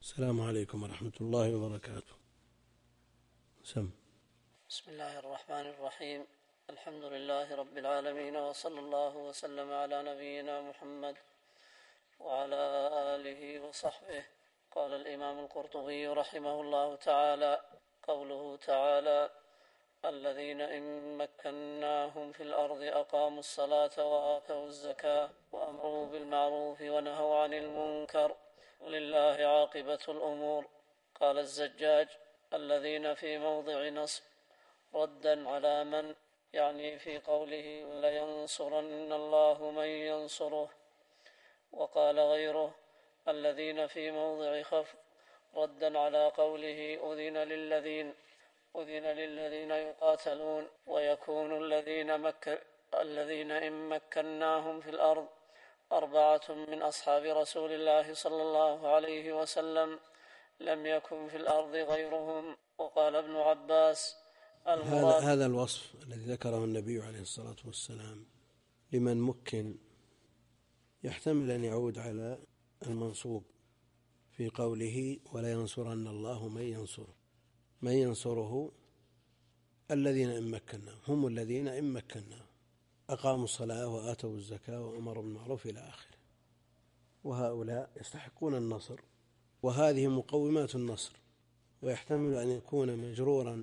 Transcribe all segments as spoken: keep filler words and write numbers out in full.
السلام عليكم ورحمة الله وبركاته. سم. بسم الله الرحمن الرحيم. الحمد لله رب العالمين، وصلى الله وسلم على نبينا محمد وعلى آله وصحبه. قال الإمام القرطبي رحمه الله تعالى: قوله تعالى: الذين إن مكناهم في الأرض أقاموا الصلاة وآتوا الزكاة وأمروا بالمعروف ونهوا عن المنكر ولله عاقبة الأمور. قال الزجاج: الذين في موضع نصب ردا على من، يعني في قوله: ولينصرن الله من ينصره. وقال غيره: الذين في موضع خفض ردا على قوله: أذن للذين أذن للذين يقاتلون. ويكون الذين مك الذين إن مكناهم في الأرض أربعة من أصحاب رسول الله صلى الله عليه وسلم لم يكن في الأرض غيرهم. وقال ابن عباس: هذا هذا الوصف الذي ذكره النبي عليه الصلاة والسلام لمن مكن يحتمل أن يعود على المنصوب في قوله: ولا ينصرن الله من ينصره. من ينصره الذين إن مكناهم، هم الذين إن مكناهم أقاموا الصلاة وآتوا الزكاة وأمروا بالمعروف إلى آخره. وهؤلاء يستحقون النصر، وهذه مقومات النصر. ويحتمل أن يكون مجرورا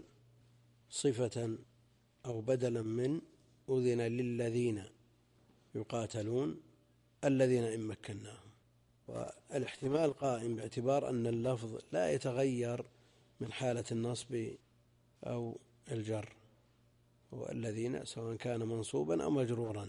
صفة أو بدلا من أذن للذين يقاتلون الذين إن مكناهم. والاحتمال قائم باعتبار أن اللفظ لا يتغير من حالة النصب أو الجر، والذين سواء كان منصوبا أو مجرورا.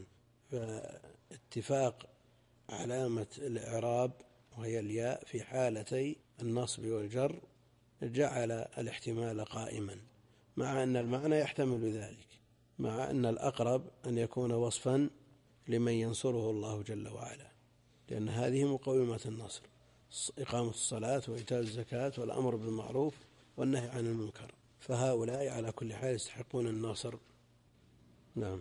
فاتفاق علامة الإعراب وهي الياء في حالتي النصب والجر جعل الاحتمال قائما، مع أن المعنى يحتمل ذلك، مع أن الأقرب أن يكون وصفا لمن ينصره الله جل وعلا، لأن هذه مقومات النصر: إقامة الصلاة وإيتاء الزكاة والأمر بالمعروف والنهي عن المنكر. فهؤلاء على كل حال يستحقون النصر. نعم.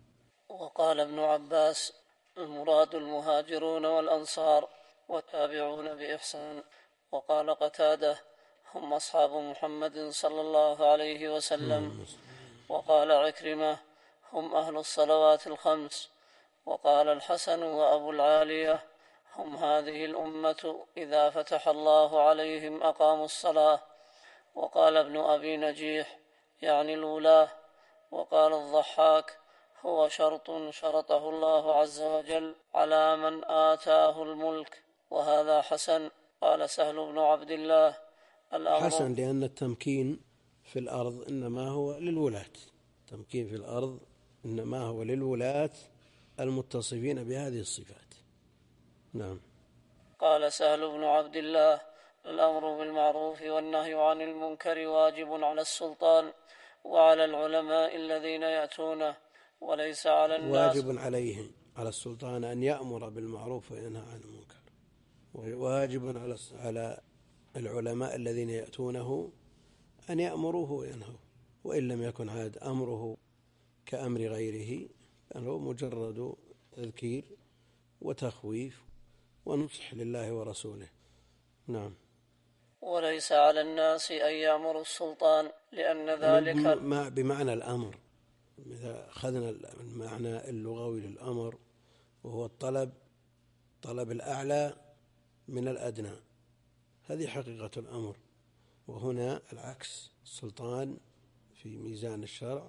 وقال ابن عباس: المراد المهاجرون والأنصار والتابعون بإحسان. وقال قتادة: هم أصحاب محمد صلى الله عليه وسلم. وقال عكرمة: هم أهل الصلوات الخمس. وقال الحسن وأبو العالية: هم هذه الأمة إذا فتح الله عليهم أقاموا الصلاة. وقال ابن أبي نجيح: يعني الولاة. وقال الضحاك: هو شرط شرطه الله عز وجل على من آتاه الملك، وهذا حسن. قال سهل بن عبد الله: حسن لأن التمكين في الأرض إنما هو للولاة. التمكين في الأرض إنما هو للولاة المتصفين بهذه الصفات. نعم. قال سهل بن عبد الله: الأمر بالمعروف والنهي عن المنكر واجب على السلطان وعلى العلماء الذين يأتونه، وليس على الناس. واجب عليه على السلطان أن يأمر بالمعروف وينهى عن المنكر، وواجب على العلماء الذين يأتونه أن يأمروه وينهوه، وإن لم يكن عاد أمره كأمر غيره، فهو مجرد تذكير وتخويف ونصح لله ورسوله. نعم. وليس على الناس أن يأمروا السلطان، لأن ذلك ما بمعنى الأمر. إذا أخذنا المعنى اللغوي للأمر وهو الطلب، طلب الأعلى من الأدنى، هذه حقيقة الأمر. وهنا العكس، السلطان في ميزان الشرع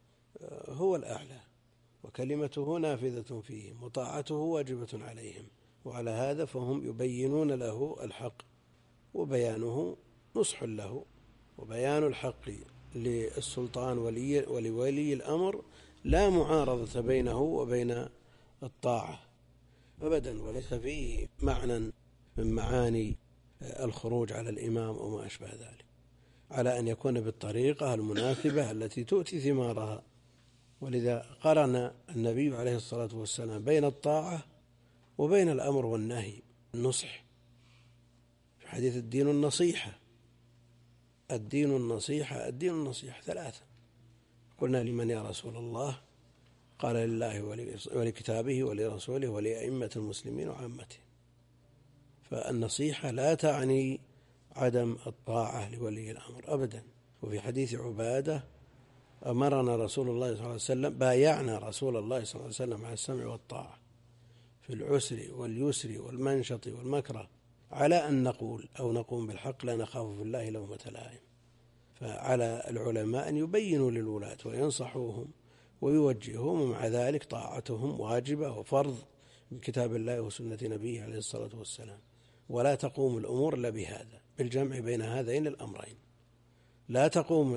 هو الأعلى، وكلمته نافذة فيهم وطاعته واجبة عليهم. وعلى هذا فهم يبينون له الحق، وبيانه نصح له. وبيان الحق للسلطان ولي ولولي الأمر لا معارضة بينه وبين الطاعة أبدا، وليس فيه معنى من معاني الخروج على الإمام أو ما أشبه ذلك، على أن يكون بالطريقة المناسبة التي تؤتي ثمارها. ولذا قرن النبي عليه الصلاة والسلام بين الطاعة وبين الأمر والنهي. النصح في حديث الدين النصيحة، الدين النصيحة الدين النصيحة ثلاثة. قلنا: لمن يا رسول الله؟ قال: لله ولكتابه ولرسوله ولأئمة المسلمين وعامته. فالنصيحة لا تعني عدم الطاعة لولي الأمر أبدا. وفي حديث عبادة أمرنا رسول الله صلى الله عليه وسلم بايعنا رسول الله صلى الله عليه وسلم على السمع والطاعة في العسر واليسر والمنشط والمكره على أن نقول أو نقوم بالحق لا نخاف في الله لومة لائم. فعلى العلماء أن يبينوا للولاة وينصحوهم ويوجههم، ومع ذلك طاعتهم واجبة وفرض بكتاب الله وسنة نبيه عليه الصلاة والسلام. ولا تقوم الأمور إلا بهذا، بالجمع بين هذين الأمرين. لا تقوم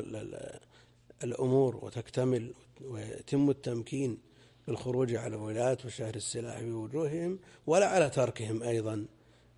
الأمور وتكتمل ويتم التمكين بالخروج على الولاة وشهر السلاح بوجوههم، ولا على تركهم أيضا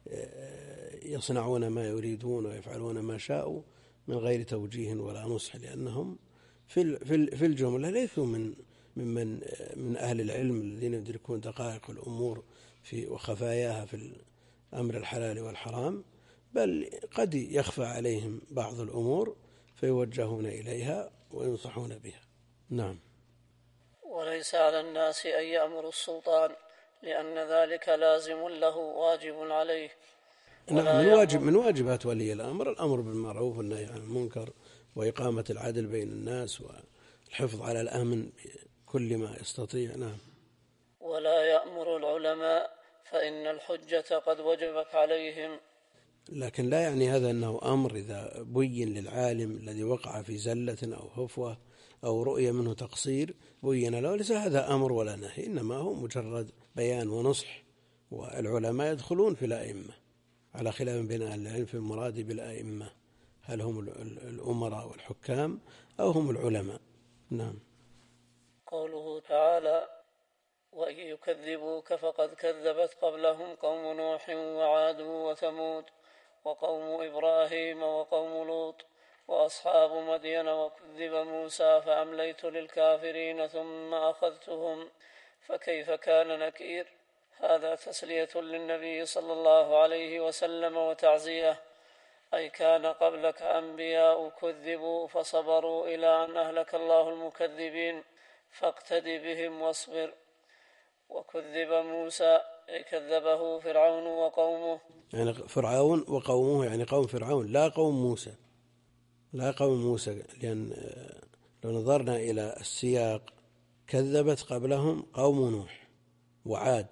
يصنعون ما يريدون ويفعلون ما شاءوا من غير توجيه ولا نصح، لأنهم في الجملة ليسوا من ممن من أهل العلم الذين يدركون دقائق الأمور في وخفاياها في الأمر الحلال والحرام، بل قد يخفى عليهم بعض الأمور فيوجهون إليها وينصحون بها. نعم. وليس على الناس أن يأمروا السلطان، لأن ذلك لازم له واجب عليه. نعم، من واجب من واجبات ولي الأمر الأمر بالمعروف والنهي عن المنكر وإقامة العدل بين الناس والحفظ على الأمن بكل ما يستطيع. نعم. ولا يأمر العلماء فإن الحجة قد وجبت عليهم. لكن لا يعني هذا أنه أمر إذا بين للعالم الذي وقع في زلة أو هفوة أو رؤية منه تقصير بين له، ليس هذا أمر ولا نهي، إنما هو مجرد بيان ونصح. والعلماء يدخلون في الأئمة على خلاف بين أهل العلم في المراد بالأئمة، هل هم الأمراء والحكام أو هم العلماء. نعم. قوله تعالى: وإن يكذبوك فقد كذبت قبلهم قوم نوح وعاد وثمود وقوم إبراهيم وقوم لوط وأصحاب مدين وكذب موسى فأمليت للكافرين ثم أخذتهم فكيف كان نكير. هذا تسلية للنبي صلى الله عليه وسلم وتعزية، أي كان قبلك أنبياء كذبوا فصبروا إلى أن أهلك الله المكذبين فاقتد بهم واصبر. وكذب موسى أي كذبه فرعون وقومه، يعني فرعون وقومه يعني قوم فرعون لا قوم موسى، لا قوم موسى، لأن لو نظرنا إلى السياق كذبت قبلهم قوم نوح وعاد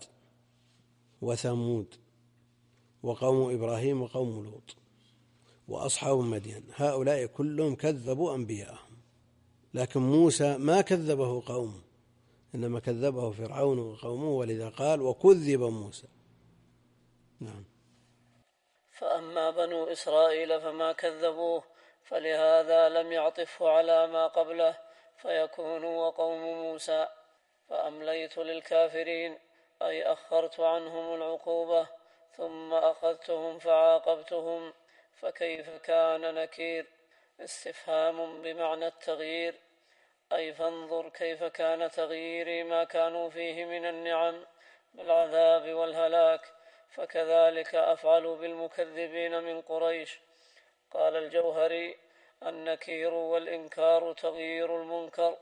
وثمود وقوم إبراهيم وقوم لوط وأصحاب مدين، هؤلاء كلهم كذبوا أنبياءهم، لكن موسى ما كذبه قومه، إنما كذبه فرعون وقومه، ولذا قال وكذب موسى. نعم. فأما بنو إسرائيل فما كذبوه، فلهذا لم يعطفه على ما قبله فيكون وقوم موسى. فأمليت للكافرين أي أخرت عنهم العقوبة ثم أخذتهم فعاقبتهم فكيف كان نكير. استفهام بمعنى التغيير، أي فانظر كيف كان تغييري ما كانوا فيه من النعم بالعذاب والهلاك، فكذلك أفعل بالمكذبين من قريش. قال الجوهري: النكير والإنكار تغيير المنكر،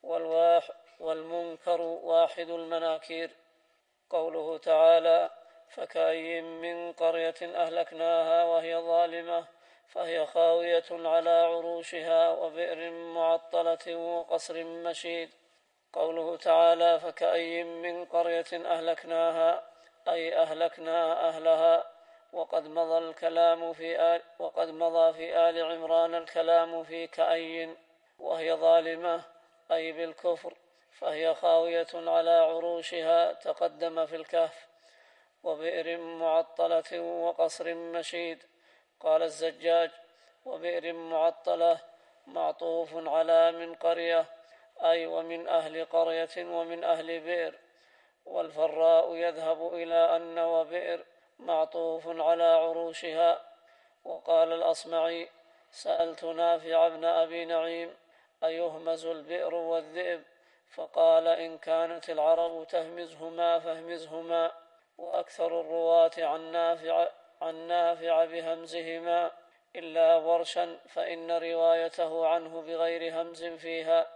والمنكر واحد المناكير. قوله تعالى: فكأي من قرية أهلكناها وهي ظالمة فهي خاوية على عروشها وبئر معطلة وقصر مشيد. قوله تعالى: فكأي من قرية أهلكناها أي أهلكنا أهلها. وقد مضى الكلام في آل وقد مضى في آل عمران الكلام في كأي وهي ظالمة أي بالكفر فهي خاوية على عروشها تقدم في الكهف. وبئر معطلة وقصر مشيد. قال الزجاج: وبئر معطلة معطوف على من قرية أي ومن أهل قرية ومن أهل بئر. والفراء يذهب إلى أن وبئر معطوف على عروشها. وقال الأصمعي: سألت نافع بن أبي نعيم أيهمز البئر والذئب؟ فقال: إن كانت العرب تهمزهما فاهمزهما. وأكثر الرواة عن نافع, عن نافع بهمزهما إلا ورشا فإن روايته عنه بغير همز فيها.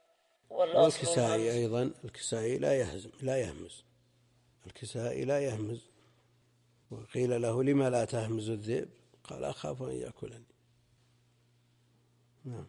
والكسائي أيضا الكسائي لا يهزم لا يهمز الكسائي لا يهمز. وقيل له: لما لا تهمز الذئب؟ قال أخاف أن يأكلني. نعم.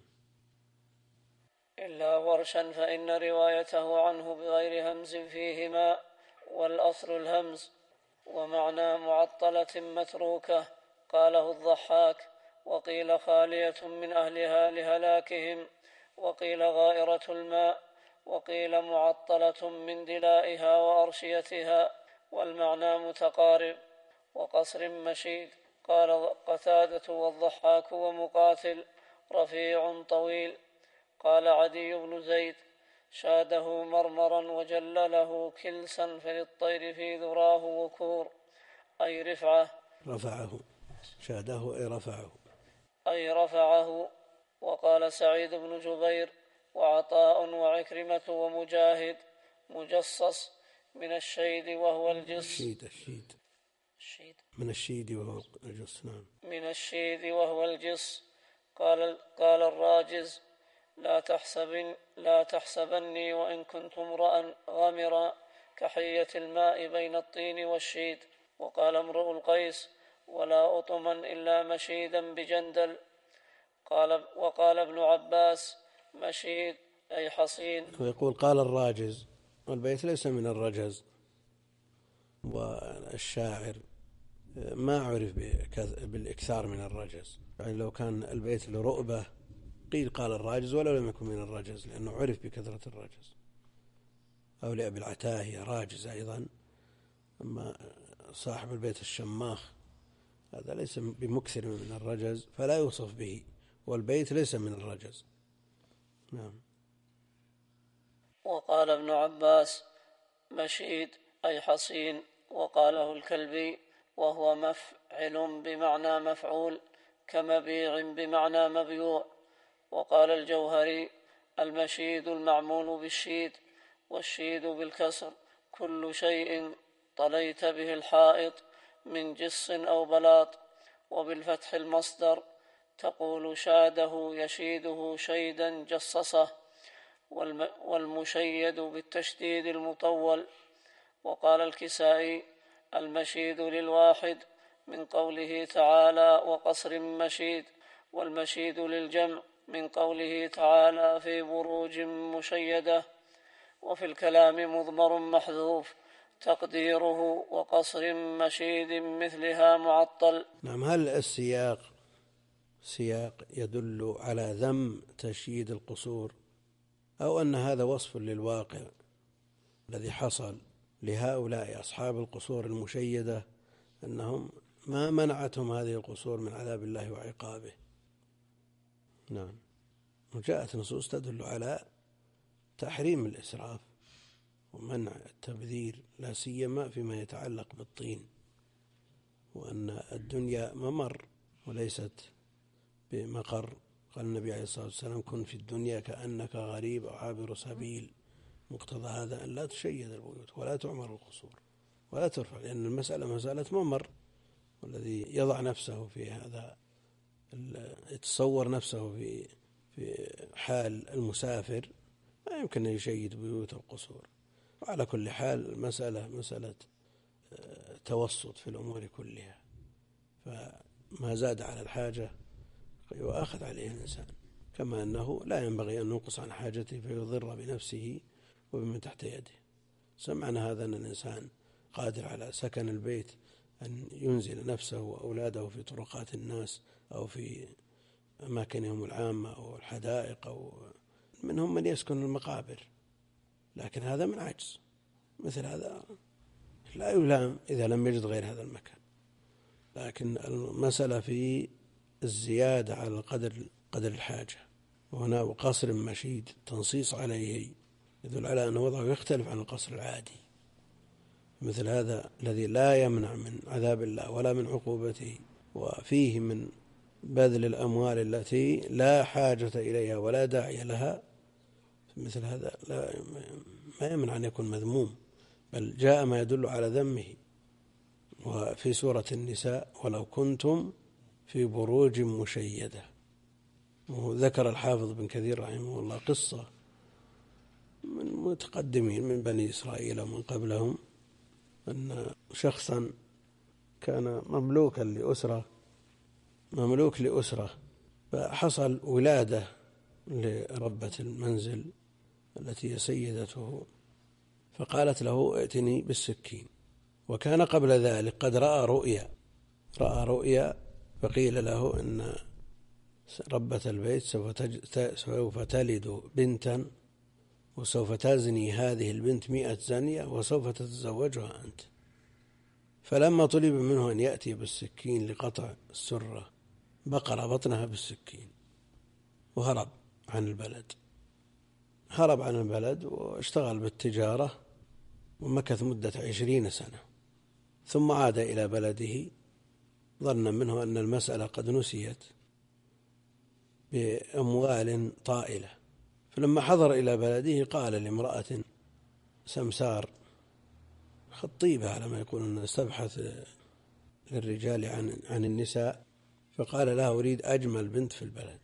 إلا ورشا فإن روايته عنه بغير همز فيهما، والأصل الهمز. ومعنى معطلة متروكة قاله الضحاك، وقيل خالية من أهلها لهلاكهم، وقيل غائرة الماء، وقيل معطلة من دلائها وأرشيتها، والمعنى متقارب. وقصر مشيد قال قتادة والضحاك ومقاتل رفيع طويل. قال عدي بن زيد شاده مرمرا وجلله كلسا فللطير في ذراه وكور، أي رفعه رفعه. شاده أي رفعه أي رفعه. وقال سعيد بن جبير وعطاء وعكرمة ومجاهد مجصص من الشيد وهو الجص. الشيد الشيد الشيد من الشيد وهو الجص. نعم. من الشيد وهو الجص. قال قال الراجز لا تحسبن لا تحسبني وإن كنت امرأ غامرا كحية الماء بين الطين والشيد. وقال امرؤ القيس ولا أطما إلا مشيدا بجندل. قال وقال ابن عباس مشيد أي حصين. ويقول قال الراجز، والبيت ليس من الرجز، والشاعر ما عرف بالإكثار من الرجز، يعني لو كان البيت لرؤبة قيل قال الراجز ولو لم يكن من الرجز، لأنه عرف بكثرة الرجز. أو لأبي العتاهية راجز أيضا. أما صاحب البيت الشماخ هذا ليس بمكثر من الرجز فلا يوصف به، والبيت ليس من الرجز. نعم. وقال ابن عباس مشيد أي حصين. وقاله الكلبي وهو مفعل بمعنى مفعول كمبيع بمعنى مبيوع. وقال الجوهري المشيد المعمول بالشيد، والشيد بالكسر كل شيء طليت به الحائط من جص أو بلاط. وبالفتح المصدر تقول شاده يشيده شيدا جصصه، والمشيد بالتشديد المطول. وقال الكسائي المشيد للواحد من قوله تعالى وقصر مشيد، والمشيد للجمع من قوله تعالى في بروج مشيدة. وفي الكلام مضمر محذوف تقديره وقصر مشيد مثلها معطل. نعم. هل السياق سياق يدل على ذم تشييد القصور، أو أن هذا وصف للواقع الذي حصل لهؤلاء أصحاب القصور المشيدة، أنهم ما منعتهم هذه القصور من عذاب الله وعقابه؟ نعم. وجاءت نصوص تدل على تحريم الإسراف ومنع التبذير، لا سيما فيما يتعلق بالطين، وأن الدنيا ممر وليست بمقر. قال النبي عليه الصلاة والسلام كن في الدنيا كأنك غريب أو عابر سبيل. مقتضى هذا أن لا تشيد البيوت ولا تعمر القصور ولا ترفع، لأن المسألة مسألة ممر، والذي يضع نفسه في هذا يتصور نفسه في في حال المسافر ما يمكن أن يشيد بيوت القصور. وعلى كل حال المسألة مسألة توسط في الأمور كلها، فما زاد على الحاجة يؤاخذ عليه الإنسان، كما أنه لا ينبغي أن ينقص عن حاجته فيضر بنفسه وبمن تحت يده. سمعنا هذا أن الإنسان قادر على سكن البيت أن ينزل نفسه وأولاده في طرقات الناس أو في أماكنهم العامة أو الحدائق، أو منهم من يسكن المقابر، لكن هذا من عجز. مثل هذا لا يلام إذا لم يجد غير هذا المكان، لكن المسألة في الزيادة على قدر قدر الحاجة. وهنا وقصر مشيد تنصيص عليه يدل على أن وضعه يختلف عن القصر العادي. مثل هذا الذي لا يمنع من عذاب الله ولا من عقوبته، وفيه من بذل الأموال التي لا حاجة إليها ولا داعي لها، مثل هذا لا ما يمنع أن يكون مذموم، بل جاء ما يدل على ذمه. وفي سورة النساء ولو كنتم في بروج مشيدة. وذكر الحافظ بن كثير رحمه الله قصة من متقدمين من بني إسرائيل ومن قبلهم، أن شخصا كان مملوكا لأسرة مملوك لأسرة، فحصل ولادة لربة المنزل التي هي سيدته، فقالت له ائتني بالسكين. وكان قبل ذلك قد رأى رؤيا رأى رؤيا فقيل له إن ربة البيت سوف تلد بنتا، وسوف تزني هذه البنت مئة زنية، وسوف تتزوجها أنت. فلما طلب منه أن يأتي بالسكين لقطع السرة بقر بطنها بالسكين وهرب عن البلد هرب عن البلد واشتغل بالتجارة، ومكث مدة عشرين سنة، ثم عاد إلى بلده ظنا منه أن المسألة قد نسيت بأموال طائلة. فلما حضر إلى بلده قال لامرأة سمسار خطيبة على ما يقولون استبحث للرجال عن عن النساء، فقال لها أريد أجمل بنت في البلد،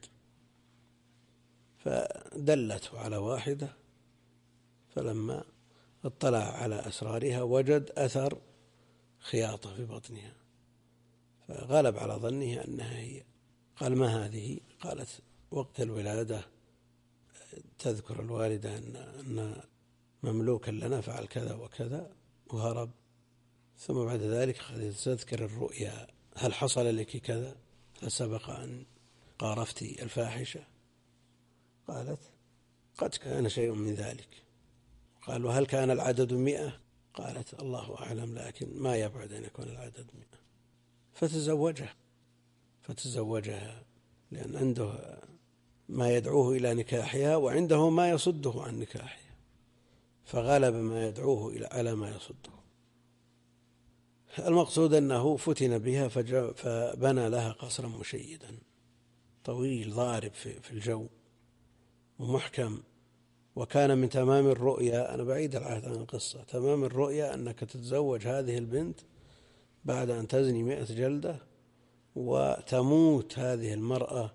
فدلته على واحدة. فلما اطلع على أسرارها وجد أثر خياطة في بطنها، فغلب على ظنه أنها هي. قال ما هذه؟ قالت وقت الولادة تذكر الوالدة أن مملوكا لنا فعل كذا وكذا وهرب، ثم بعد ذلك تذكر الرؤيا، هل حصل لك كذا؟ هل سبق أن قارفتي الفاحشة؟ قالت قد كان شيء من ذلك. قال وهل كان العدد مئة؟ قالت الله أعلم، لكن ما يبعد أن يكون العدد مئة. فتزوجها فتزوجها لأن عنده ما يدعوه إلى نكاحها وعنده ما يصده عن نكاحها، فغلب ما يدعوه إلى على ما يصده. المقصود أنه فتن بها فبنى لها قصرا مشيدا طويل ضارب في الجو ومحكم. وكان من تمام الرؤيا، أنا بعيد العهد عن القصة، تمام الرؤيا أنك تتزوج هذه البنت بعد أن تزني مئة جلدة وتموت هذه المرأة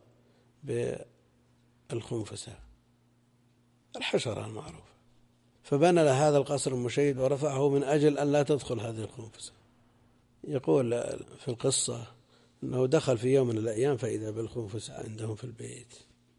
بالخنفسة الحشرة المعروفة. فبنى لها هذا القصر المشيد ورفعه من أجل أن لا تدخل هذه الخنفسة. يقول في القصة أنه دخل في يوم من الأيام فإذا بالخنفسة عندهم في البيت،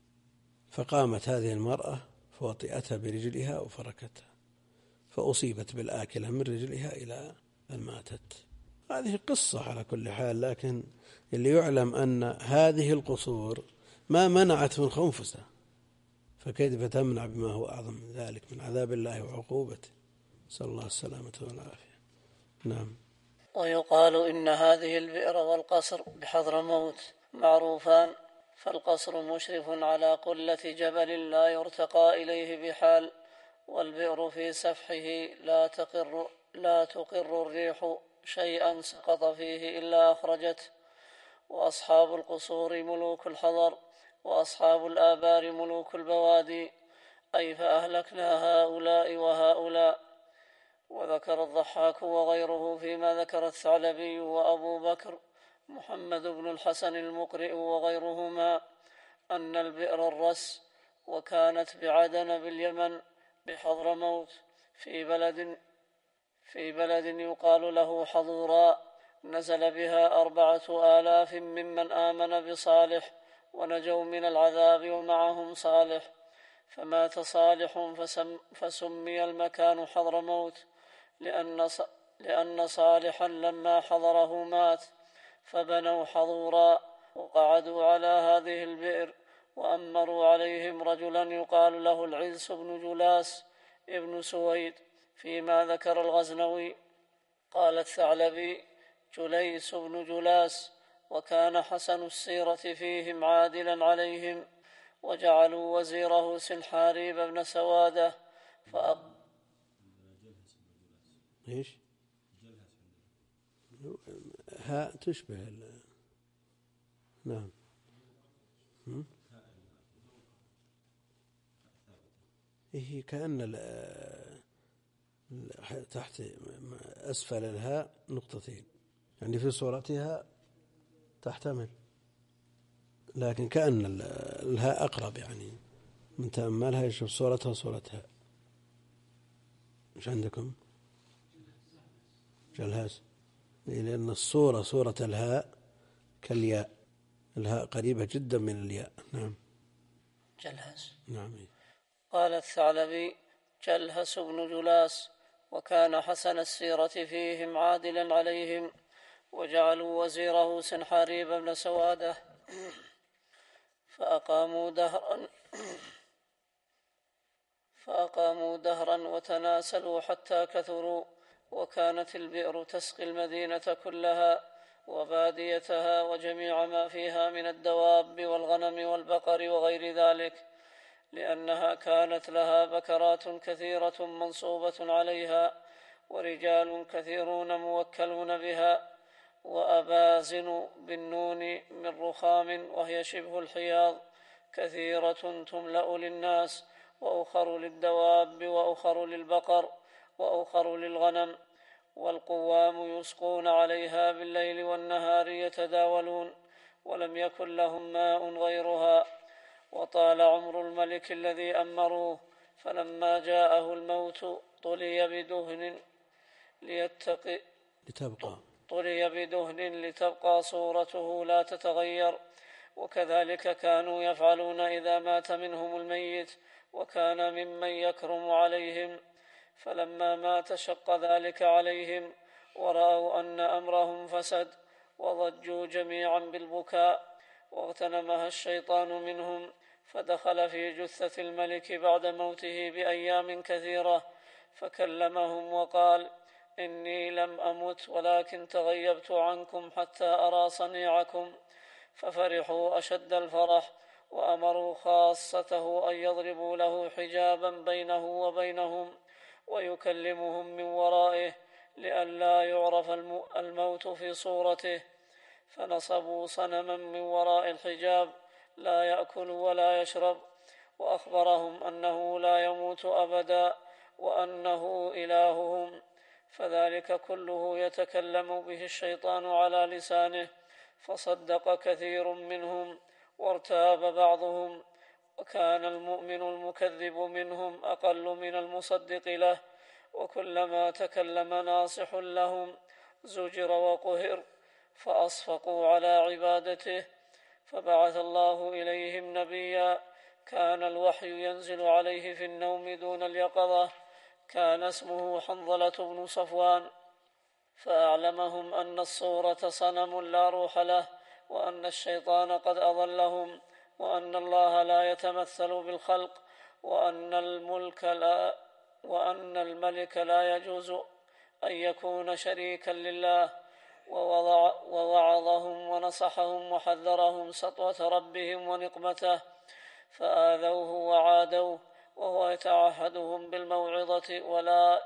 فقامت هذه المرأة فوطئتها برجلها وفركتها، فأصيبت بالآكلة من رجلها إلى أن ماتت. هذه قصة على كل حال، لكن اللي يعلم أن هذه القصور ما منعت من خنفسة، فكيف تمنع بما هو أعظم من ذلك من عذاب الله وعقوبته؟ نسأل الله السلامة والعافية. نعم. ويقال إن هذه البئر والقصر بحضرموت معروفان، فالقصر مشرف على قلة جبل لا يرتقى إليه بحال، والبئر في سفحه لا تقر, لا تقر الريح شيئا سقط فيه إلا أخرجته. وأصحاب القصور ملوك الحضر، وأصحاب الآبار ملوك البوادي، أي فأهلكنا هؤلاء وهؤلاء. وذكر الضحاك وغيره فيما ذكر الثعلبي وأبو بكر محمد بن الحسن المقرئ وغيرهما أن البئر الرس، وكانت بعدن باليمن بحضرموت في بلد في بلد يقال له حضوراء، نزل بها أربعة آلاف ممن آمن بصالح ونجوا من العذاب ومعهم صالح، فمات صالح فسم فسمي المكان حضرموت، لأن لأن صالحا لما حضره مات، فبنوا حضوراء وقعدوا على هذه البئر، وأمروا عليهم رجلا يقال له العلس بن جلاس ابن سويد فيما ذكر الغزنوي. قال الثعلبي جليس بن جلاس، وكان حسن السيرة فيهم عادلا عليهم، وجعلوا وزيره سنحاريب بن سوادة فأق... إيش؟ ها تشبه ال... نعم. إيه كأن ال... تحت أسفل الهاء نقطتين، يعني في صورتها تحتمل، لكن كأن الهاء أقرب، يعني من تأملها يشوف صورتها صورتها. مش عندكم جلهاز؟ لأن الصورة صورة الهاء كالياء، الهاء قريبة جدا من الياء. نعم. جلهس. نعم. قال الثعلبي: جلهس بن جلاس، وكان حسن السيرة فيهم عادلا عليهم، وجعلوا وزيره سنحاريب بن سوادة، فأقاموا دهرا فأقاموا دهرا وتناسلوا حتى كثروا، وكانت البئر تسقي المدينة كلها وباديتها وجميع ما فيها من الدواب والغنم والبقر وغير ذلك، لأنها كانت لها بكرات كثيرة منصوبة عليها، ورجال كثيرون موكلون بها، وأبازن بالنون من رخام وهي شبه الحياض كثيرة تملأ للناس، وأخر للدواب وأخر للبقر وأخر للغنم، والقوام يسقون عليها بالليل والنهار يتداولون، ولم يكن لهم ماء غيرها. وطال عمر الملك الذي أمروه، فلما جاءه الموت طلي بدهن ليتقي لتبقى طلي بدهن لتبقى صورته لا تتغير، وكذلك كانوا يفعلون إذا مات منهم الميت، وكان ممن يكرم عليهم. فلما مات شق ذلك عليهم، ورأوا أن أمرهم فسد، وضجوا جميعا بالبكاء، واغتنمها الشيطان منهم، فدخل في جثة الملك بعد موته بأيام كثيرة، فكلمهم وقال: إني لم أمت، ولكن تغيبت عنكم حتى أرى صنيعكم. ففرحوا أشد الفرح، وأمروا خاصته أن يضربوا له حجابا بينه وبينهم ويكلمهم من ورائه لئلا يعرف الموت في صورته، فنصبوا صنما من وراء الحجاب لا يأكل ولا يشرب، وأخبرهم أنه لا يموت أبدا وأنه إلههم، فذلك كله يتكلم به الشيطان على لسانه، فصدق كثير منهم وارتاب بعضهم، وكان المؤمن المكذب منهم أقل من المصدق له، وكلما تكلم ناصح لهم زجر وقهر، فأصفقوا على عبادته، فبعث الله إليهم نبيا كان الوحي ينزل عليه في النوم دون اليقظة، كان اسمه حنظلة بن صفوان، فأعلمهم أن الصورة صنم لا روح له، وأن الشيطان قد أضلهم، وأن الله لا يتمثل بالخلق، وأن الملك لا وأن الملك لا يجوز أن يكون شريكا لله، ووضع ووعظهم ونصحهم وحذرهم سطوة ربهم ونقمته، فآذوه وعادوه، وهو يتعهدهم بالموعظة ولا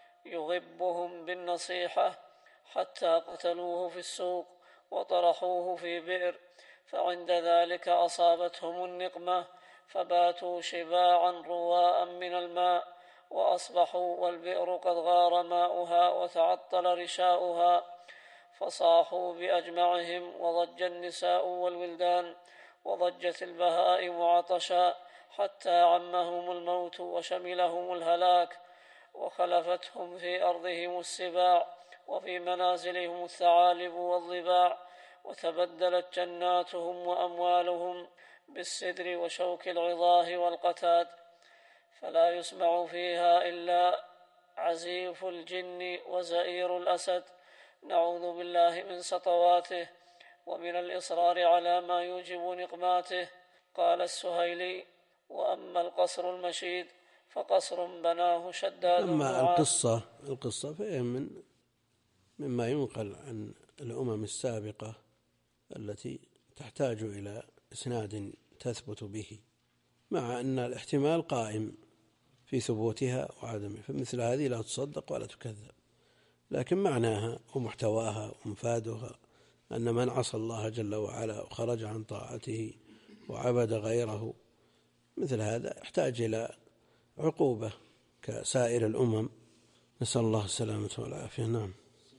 يغبهم بالنصيحة، حتى قتلوه في السوق وطرحوه في بئر، فعند ذلك أصابتهم النقمة، فباتوا شباعا رواء من الماء، وأصبحوا والبئر قد غار ماؤها وتعطل رشاؤها، فصاحوا بأجمعهم، وضج النساء والولدان، وضجت البهائم عطشا، حتى عمهم الموت وشملهم الهلاك، وخلفتهم في أرضهم السباع، وفي منازلهم الثعالب والضباع، وتبدلت جناتهم وأموالهم بالسدر وشوك العظاه والقتاد، فلا يسمع فيها إلا عزيف الجن وزئير الأسد، نعوذ بالله من سطواته ومن الإصرار على ما يوجب نقماته. قال السهيلي: وأما القصر المشيد فقصر بناه شداد. أما القصة القصة فهي من مما ينقل عن الأمم السابقة التي تحتاج إلى إسناد تثبت به، مع أن الاحتمال قائم في ثبوتها وعدمه، فمثل هذه لا تصدق ولا تكذب، لكن معناها ومحتواها ومفادها أن من عصى الله جل وعلا وخرج عن طاعته وعبد غيره مثل هذا يحتاج إلى عقوبة كسائر الأمم، نسأل الله السلامة والعافية. نعم.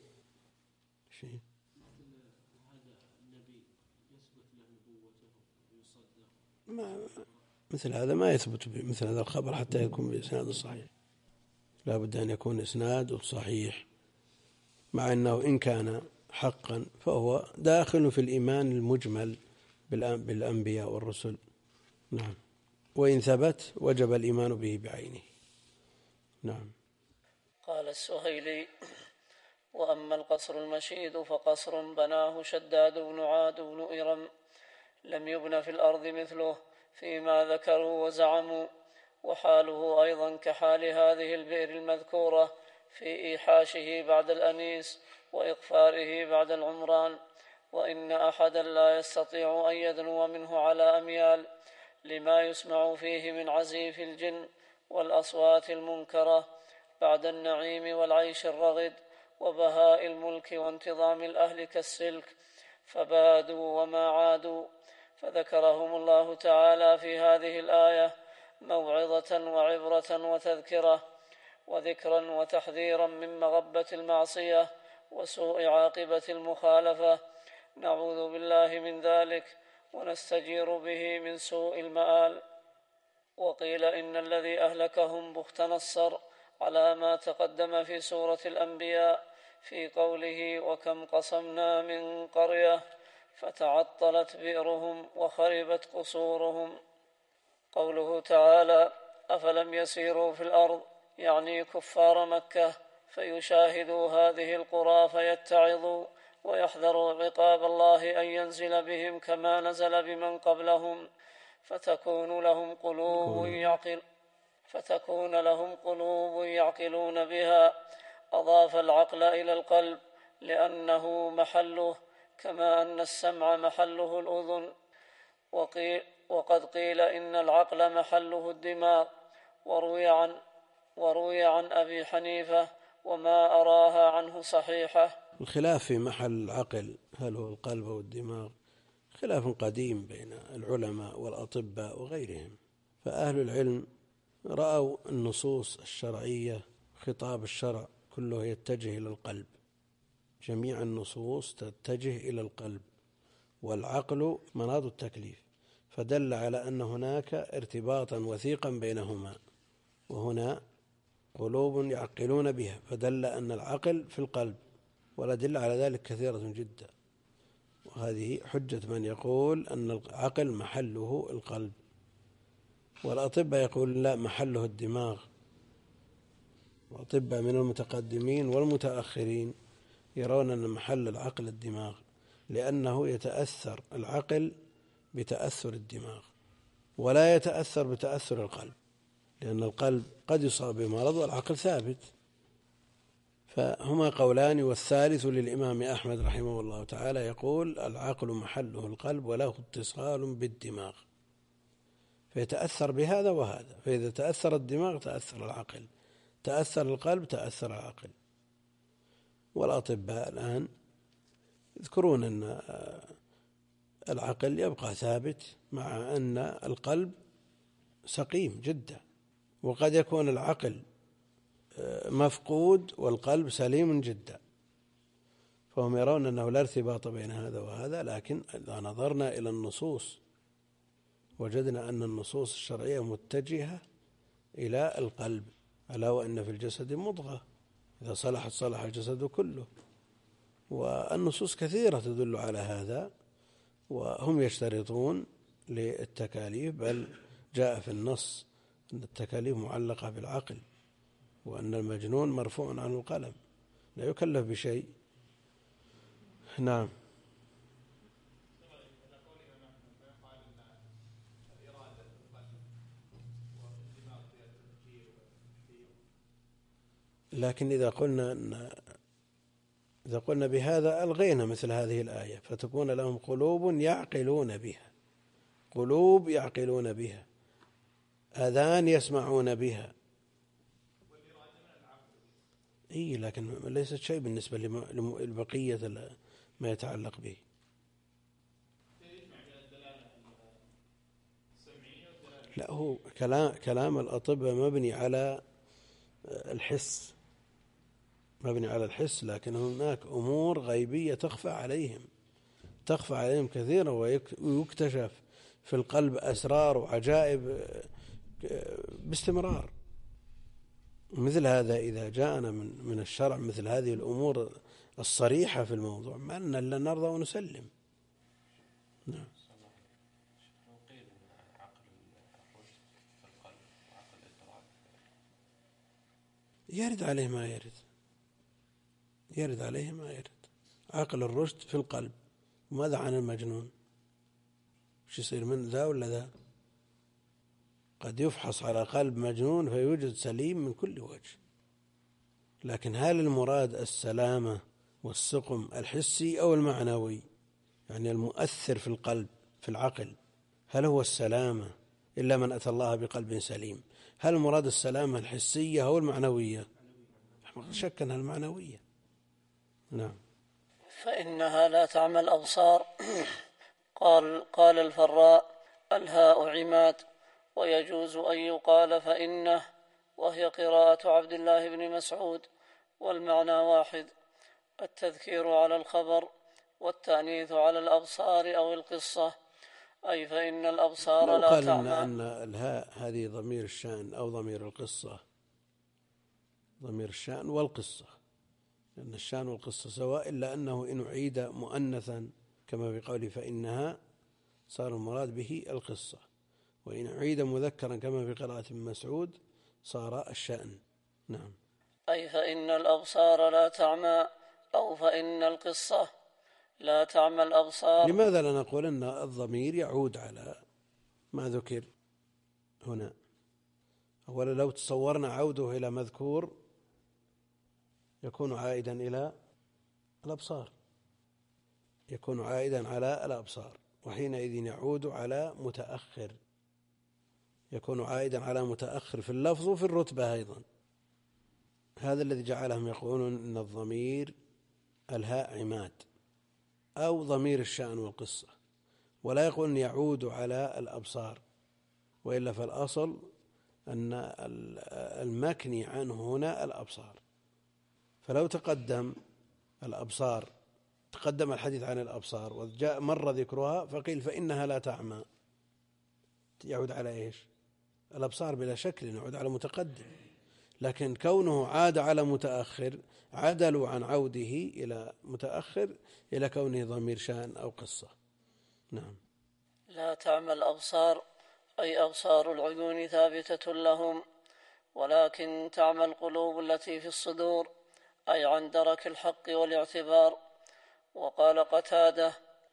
شيء ما مثل هذا ما يثبت مثل هذا الخبر حتى يكون بإسناد صحيح، لا بد أن يكون إسناد صحيح، مع أنه إن كان حقا فهو داخل في الإيمان المجمل بالأنبياء والرسل. نعم. وإن ثبت وجب الإيمان به بعينه. نعم. قال السهيلي: وأما القصر المشيد فقصر بناه شداد بن عاد بن إرم لم يبن في الأرض مثله فيما ذكروا وزعموا، وحاله أيضا كحال هذه البئر المذكورة في إيحاشه بعد الأنيس وإقفاره بعد العمران. وإن أحدا لا يستطيع أن يدنو منه على أميال لما يسمع فيه من عزيف الجن والأصوات المنكرة بعد النعيم والعيش الرغد وبهاء الملك وانتظام الأهل كالسلك، فبادوا وما عادوا. فذكرهم الله تعالى في هذه الآية موعظة وعبرة وتذكرة وذكرا وتحذيرا من مغبة المعصية وسوء عاقبة المخالفة، نعوذ بالله من ذلك ونستجير به من سوء المآل. وقيل إن الذي أهلكهم بخت نصر على ما تقدم في سورة الأنبياء في قوله: وكم قصمنا من قرية فتعطلت بئرهم وخربت قصورهم. قوله تعالى: أفلم يسيروا في الأرض، يعني كفار مكة، فيشاهدوا هذه القرى فيتعظوا ويحذروا عقاب الله أن ينزل بهم كما نزل بمن قبلهم، فتكون لهم قلوب يعقل فتكون لهم قلوب يعقلون بها. أضاف العقل إلى القلب لأنه محله، كما أن السمع محله الأذن. وقيل وقد قيل إن العقل محله الدماغ، وروي عن وروي عن أبي حنيفة وما أراها عنه صحيحة. الخلاف في محل العقل هل هو القلب أو الدماغ خلاف قديم بين العلماء والأطباء وغيرهم، فأهل العلم رأوا النصوص الشرعية خطاب الشرع كله يتجه إلى القلب، جميع النصوص تتجه إلى القلب، والعقل مناط التكليف، فدل على أن هناك ارتباطا وثيقا بينهما. وهنا قلوب يعقلون بها، فدل أن العقل في القلب، والأدلة على ذلك كثيرة جدا. وهذه حجة من يقول أن العقل محله القلب، والأطباء يقول لا، محله الدماغ. الأطباء من المتقدمين والمتأخرين يرون أن محل العقل الدماغ، لأنه يتأثر العقل بتأثر الدماغ ولا يتأثر بتأثر القلب، لأن القلب قد يصاب بمرض والعقل ثابت. فهما قولان، والثالث للإمام أحمد رحمه الله تعالى يقول العقل محله القلب وله اتصال بالدماغ، فيتأثر بهذا وهذا، فإذا تأثر الدماغ تأثر العقل، تأثر القلب تأثر العقل. والأطباء الآن يذكرون أن العقل يبقى ثابت مع أن القلب سقيم جدا، وقد يكون العقل مفقود والقلب سليم جدا، فهم يرون أنه لا ارتباط بين هذا وهذا. لكن إذا نظرنا إلى النصوص وجدنا أن النصوص الشرعية متجهة إلى القلب، ألا وإن في الجسد مضغة إذا صلحت صلح الجسد كله، والنصوص كثيرة تدل على هذا. وهم يشترطون للتكاليف، بل جاء في النص أن التكاليف معلقة بالعقل، وأن المجنون مرفوع عن القلم لا يكلف بشيء. نعم. لكن إذا قلنا أن إذا قلنا بهذا ألغينا مثل هذه الآية، فتكون لهم قلوب يعقلون بها، قلوب يعقلون بها، آذان يسمعون بها. إيه، لكن ليست شيء بالنسبة لبقية ما يتعلق به. لا، هو كلام كلام الأطباء مبني على الحس، مبني على الحس، لكن هناك أمور غيبية تخفى عليهم تخفى عليهم كثيرا، ويكتشف في القلب أسرار وعجائب باستمرار. مثل هذا إذا جاءنا من من الشرع مثل هذه الأمور الصريحة في الموضوع، ما لنا إلا نرضى ونسلم. نعم. يرد عليه ما يرد، يرد عليه ما يرد. عقل الرشد في القلب. ماذا عن المجنون؟ وش يصير من ذا ولا ذا؟ قد يفحص على قلب مجنون فيوجد سليم من كل وجه، لكن هل المراد السلامة والسقم الحسي أو المعنوي؟ يعني المؤثر في القلب في العقل، هل هو السلامة إلا من أتى الله بقلب سليم؟ هل المراد السلامة الحسية أو المعنوية؟ شك أنها المعنوية. نعم. فإنها لا تعمى الأبصار. قال قال الفراء: الهاء عماد. ويجوز أن يقال فإنه، وهي قراءة عبد الله بن مسعود، والمعنى واحد: التذكير على الخبر، والتأنيث على الأبصار أو القصة، أي فإن الأبصار لا قال تعمى. إن الهاء هذه ضمير الشأن أو ضمير القصة، ضمير الشأن والقصة، لأن الشأن والقصة سواء، إلا أنه إن أعيد مؤنثا كما في قوله فإنها صار المراد به القصة، وإن أعيد مذكرا كما في قراءة ابن مسعود صار الشأن. نعم. أي فإن الأبصار لا تعمى، أو فإن القصة لا تعمى الأبصار. لماذا لا نقول أن الضمير يعود على ما ذكر هنا؟ أولا لو تصورنا عوده إلى مذكور يكون عائدا إلى الأبصار، يكون عائدا على الأبصار، وحينئذ يعود على متأخر، يكون عائدا على متأخر في اللفظ وفي الرتبة أيضا. هذا الذي جعلهم يقولون أن الضمير الهاء عماد أو ضمير الشأن والقصة، ولا يقولون يعود على الأبصار، وإلا فالأصل أن المكني عنه هنا الأبصار. فلو تقدم الأبصار، تقدم الحديث عن الأبصار وجاء مر ذكرها فقيل فإنها لا تعمى، يعود على إيش؟ الأبصار بلا شك، يعود على متقدم، لكن كونه عاد على متأخر عدلوا عن عوده إلى متأخر إلى كونه ضمير شأن أو قصة. نعم. لا تعمى الأبصار أي أبصار العيون ثابتة لهم، ولكن تعمى القلوب التي في الصدور، أي عن درك الحق والاعتبار. وقال قتادة: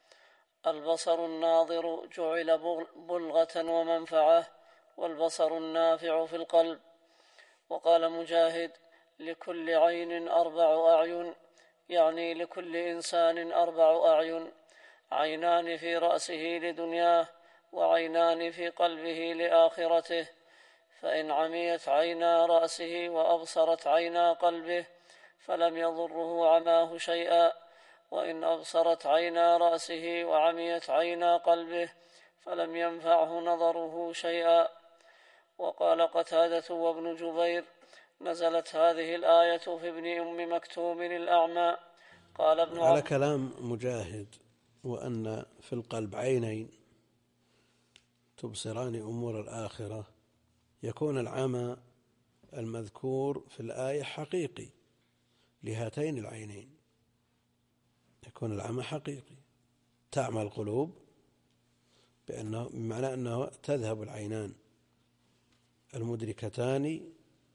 البصر الناظر جعل بلغة ومنفعة، والبصر النافع في القلب. وقال مجاهد: لكل عين أربع أعين، يعني لكل إنسان أربع أعين: عينان في رأسه لدنياه، وعينان في قلبه لآخرته. فإن عميت عينا رأسه وأبصرت عينا قلبه فلم يضره عماه شيئا، وإن أبصرت عينا رأسه وعميت عينا قلبه فلم ينفعه نظره شيئا. وقال قتادة وابن جبير: نزلت هذه الآية في ابن أم مكتوم الأعمى. قال ابن على كلام مجاهد: وأن في القلب عينين تبصران أمور الآخرة، يكون العمى المذكور في الآية حقيقي لهاتين العينين، يكون العمى حقيقي. تعمى القلوب بأنه بمعنى أنه تذهب العينان المدركتان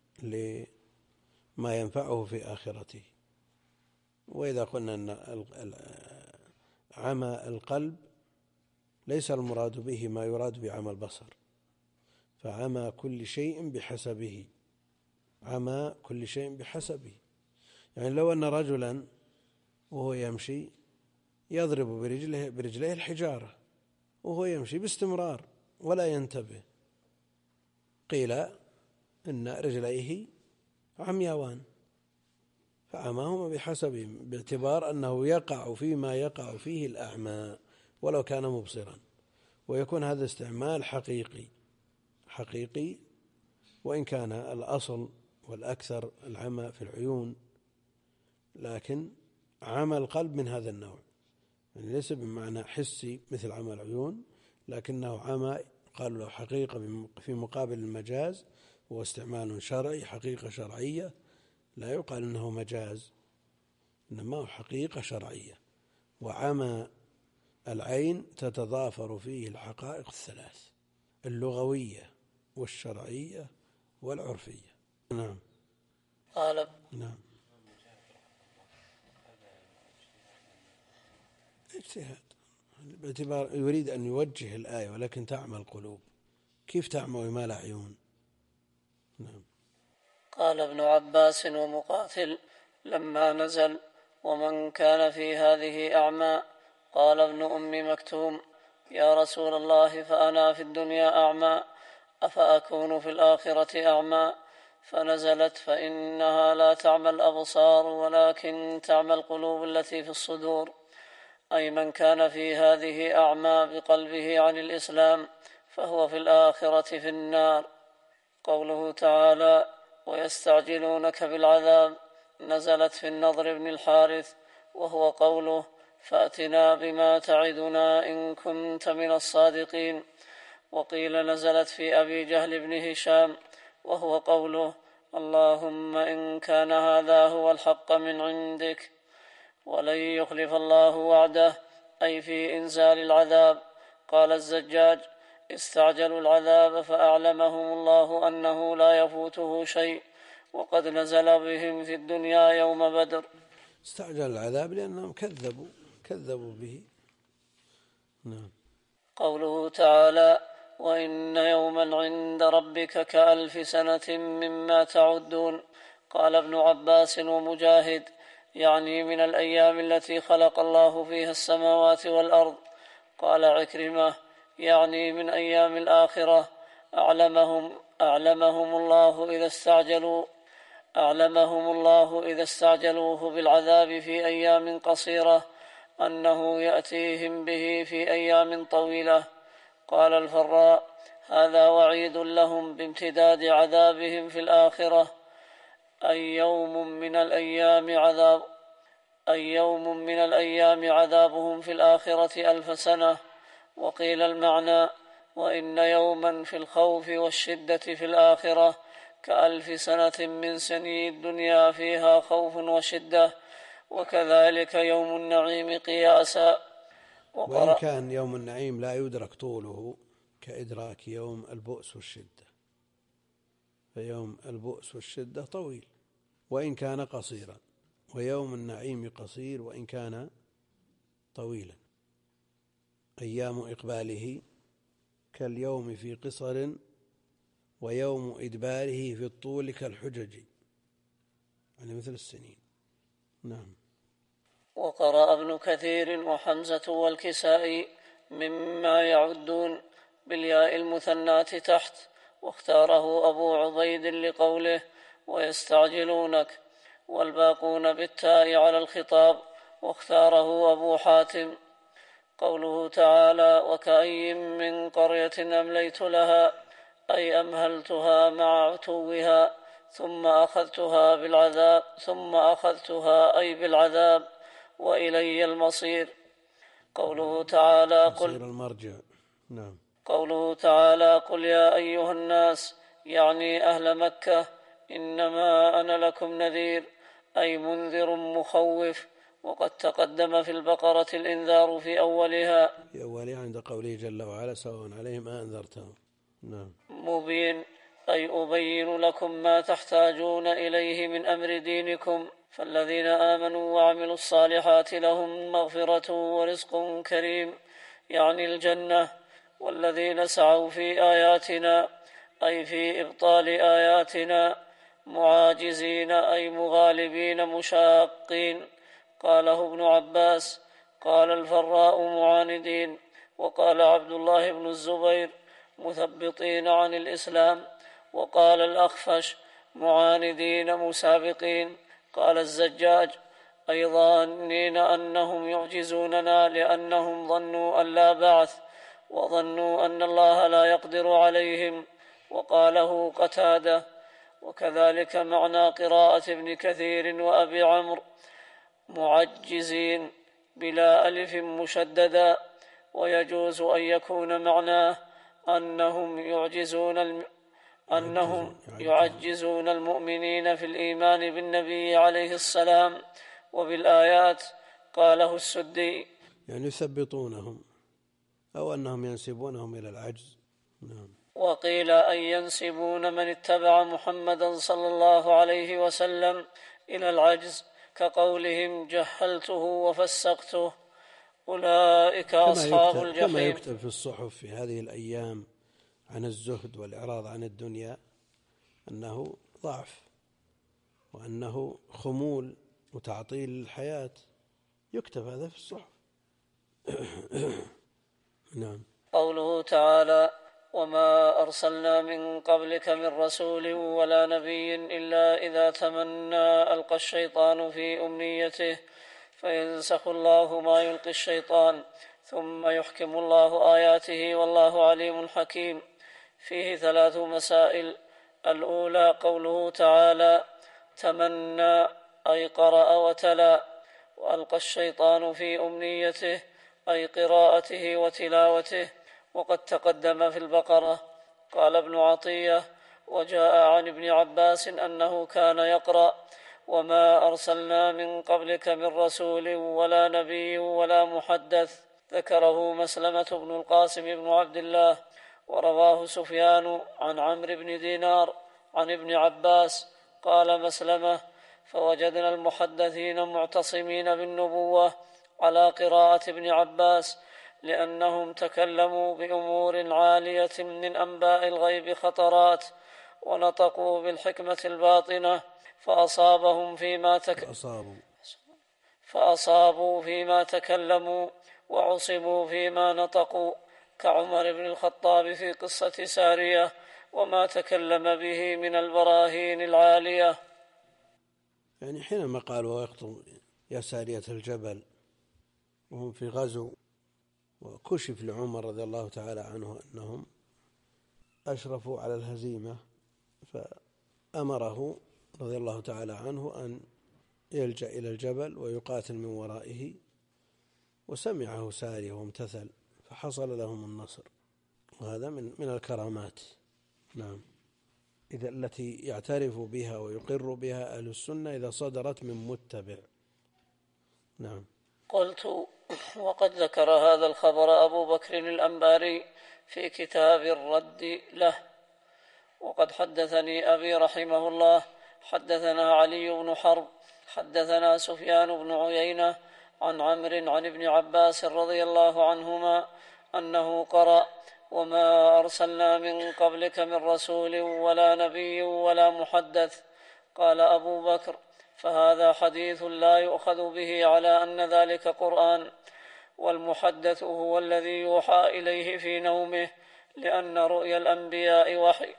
لما ينفعه في آخرته. وإذا قلنا أن عمى القلب ليس المراد به ما يراد بعمى البصر، فعمى كل شيء بحسبه، عمى كل شيء بحسبه. يعني لو أن رجلا وهو يمشي يضرب برجله برجليه الحجارة وهو يمشي باستمرار ولا ينتبه، قيل إن رجليه عمياوان، فعماهما بحسبهم، باعتبار أنه يقع فيما يقع فيه الأعمى ولو كان مبصرا. ويكون هذا استعمال حقيقي حقيقي وإن كان الأصل والأكثر العمى في العيون، لكن عمى القلب من هذا النوع، يعني ليس بمعنى حسي مثل عمى العيون، لكنه عمى قالوا له حقيقة في مقابل المجاز، هو استعمال شرعي، حقيقة شرعية، لا يقال أنه مجاز، إنما هو حقيقة شرعية. وعمى العين تتضافر فيه الحقائق الثلاث: اللغوية والشرعية والعرفية. نعم. قال نعم اجتهاد باعتبار يريد أن يوجه الآية ولكن تعمى القلوب، كيف تعمى وما لا عيون؟ نعم. قال ابن عباس ومقاتل لما نزل ومن كان في هذه أعمى قال ابن أم مكتوم يا رسول الله فأنا في الدنيا أعمى أفأكون في الآخرة أعمى؟ فنزلت فإنها لا تعمى الأبصار ولكن تعمى القلوب التي في الصدور، أي من كان في هذه أعمى بقلبه عن الإسلام فهو في الآخرة في النار. قوله تعالى ويستعجلونك بالعذاب نزلت في النضر بن الحارث، وهو قوله فأتنا بما تعدنا إن كنت من الصادقين. وقيل نزلت في أبي جهل بن هشام، وهو قوله اللهم إن كان هذا هو الحق من عندك. ولن يخلف الله وعده، أي في إنزال العذاب. قال الزجاج استعجلوا العذاب فأعلمهم الله أنه لا يفوته شيء، وقد نزل بهم في الدنيا يوم بدر. استعجل العذاب لأنهم كذبوا كذبوا به. نعم. قوله تعالى وإن يوما عند ربك كألف سنة مما تعدون. قال ابن عباس ومجاهد يعني من الأيام التي خلق الله فيها السماوات والأرض. قال عكرمة يعني من أيام الآخرة. أعلمهم, أعلمهم الله إذا استعجلوا أعلمهم الله إذا استعجلوه بالعذاب في أيام قصيرة أنه يأتيهم به في أيام طويلة. قال الفراء هذا وعيد لهم بامتداد عذابهم في الآخرة، أي يوم من الأيام عذاب أي يوم من الأيام عذابهم في الآخرة ألف سنة. وقيل المعنى وإن يوما في الخوف والشدة في الآخرة كألف سنة من سني الدنيا فيها خوف وشدة، وكذلك يوم النعيم قياسا. وإن كان يوم النعيم لا يدرك طوله كإدراك يوم البؤس والشدة، فيوم البؤس والشدة طويل وإن كان قصيرا، ويوم النعيم قصير وإن كان طويلا. أيام إقباله كاليوم في قصر، ويوم إدباره في الطول كالحجج، يعني مثل السنين. نعم. وقرأ ابن كثير وحمزة والكسائي مما يعدون بالياء المثنات تحت، واختاره أبو عبيد لقوله ويستعجلونك، والباقون بالتاء على الخطاب، واختاره أبو حاتم. قوله تعالى وكأي من قرية أمليت لها، أي أمهلتها مع عتوها ثم أخذتها بالعذاب ثم أخذتها أي بالعذاب وإلي المصير. قوله تعالى قل المرجع. نعم. قوله تعالى قل يا أيها الناس يعني أهل مكة إنما أنا لكم نذير، أي منذر مخوف. وقد تقدم في البقرة الإنذار في أولها في أولها عند قوله جل وعلا سواء عليهم أنذرتهم. نعم. مبين، أي أبين لكم ما تحتاجون إليه من أمر دينكم. فالذين آمنوا وعملوا الصالحات لهم مغفرة ورزق كريم، يعني الجنة. والذين سعوا في آياتنا أي في إبطال آياتنا معاجزين أي مغالبين مشاقين. قاله ابن عباس. قال الفراء معاندين. وقال عبد الله بن الزبير مثبطين عن الإسلام. وقال الأخفش معاندين مسابقين. قال الزجاج أي ظانين أنهم يعجزوننا لأنهم ظنوا أن لا بعث وظنوا أن الله لا يقدر عليهم. وقاله قتادة. وكذلك معنى قراءة ابن كثير وأبي عمرو معجزين بلا ألف مشددا. ويجوز أن يكون معناه أنهم يعجزون الم... أنهم يعجزون المؤمنين في الإيمان بالنبي عليه السلام وبالآيات. قاله السدي يعني يثبطونهم أو أنهم ينسبونهم إلى العجز. نعم. وقيل أن ينسبون من اتبع محمدا صلى الله عليه وسلم إلى العجز، كقولهم جهلته وفسقته، أولئك أصحاب كما الجحيم. كما يكتب في الصحف في هذه الأيام عن الزهد والإعراض عن الدنيا أنه ضعف وأنه خمول وتعطيل للحياة، يكتب هذا في الصحف. نعم. قوله تعالى: وما أرسلنا من قبلك من رسول ولا نبي إلا إذا تمنى ألقى الشيطان في أمنيته فينسخ الله ما يلقي الشيطان ثم يحكم الله آياته والله عليم حكيم. فيه ثلاث مسائل. الأولى قوله تعالى: تمنى أي قرأ وتلا، وألقى الشيطان في أمنيته أي قراءته وتلاوته، وقد تقدم في البقرة. قال ابن عطية: وجاء عن ابن عباس أنه كان يقرأ: وما أرسلنا من قبلك من رسول ولا نبي ولا محدث. ذكره مسلمة بن القاسم بن عبد الله، ورواه سفيان عن عمرو بن دينار عن ابن عباس. قال مسلمة: فوجدنا المحدثين معتصمين بالنبوة على قراءة ابن عباس، لأنهم تكلموا بأمور عالية من أنباء الغيب خطرات، ونطقوا بالحكمة الباطنة، فأصابهم فيما تك... فأصابوا. فأصابوا فيما تكلموا وعصبوا فيما نطقوا، كعمر بن الخطاب في قصة سارية وما تكلم به من البراهين العالية. يعني حينما قال ويخطب يا سارية الجبل وهم في غزو، وكشف لعمر رضي الله تعالى عنه أنهم أشرفوا على الهزيمة، فأمره رضي الله تعالى عنه أن يلجأ إلى الجبل ويقاتل من ورائه، وسمعه سارية وامتثل فحصل لهم النصر. وهذا من من الكرامات. نعم. إذا التي يعترف بها ويقر بها أهل السنة إذا صدرت من متبع. نعم. قلت: وقد ذكر هذا الخبر أبو بكر الأنباري في كتاب الرد له. وقد حدثني أبي رحمه الله: حدثنا علي بن حرب حدثنا سفيان بن عيينة عن عمرو عن ابن عباس رضي الله عنهما أنه قرأ: وما أرسلنا من قبلك من رسول ولا نبي ولا محدث. قال أبو بكر: فهذا حديث لا يؤخذ به على أن ذلك قرآن، والمحدث هو الذي يوحى إليه في نومه، لأن رؤيا الأنبياء وحي.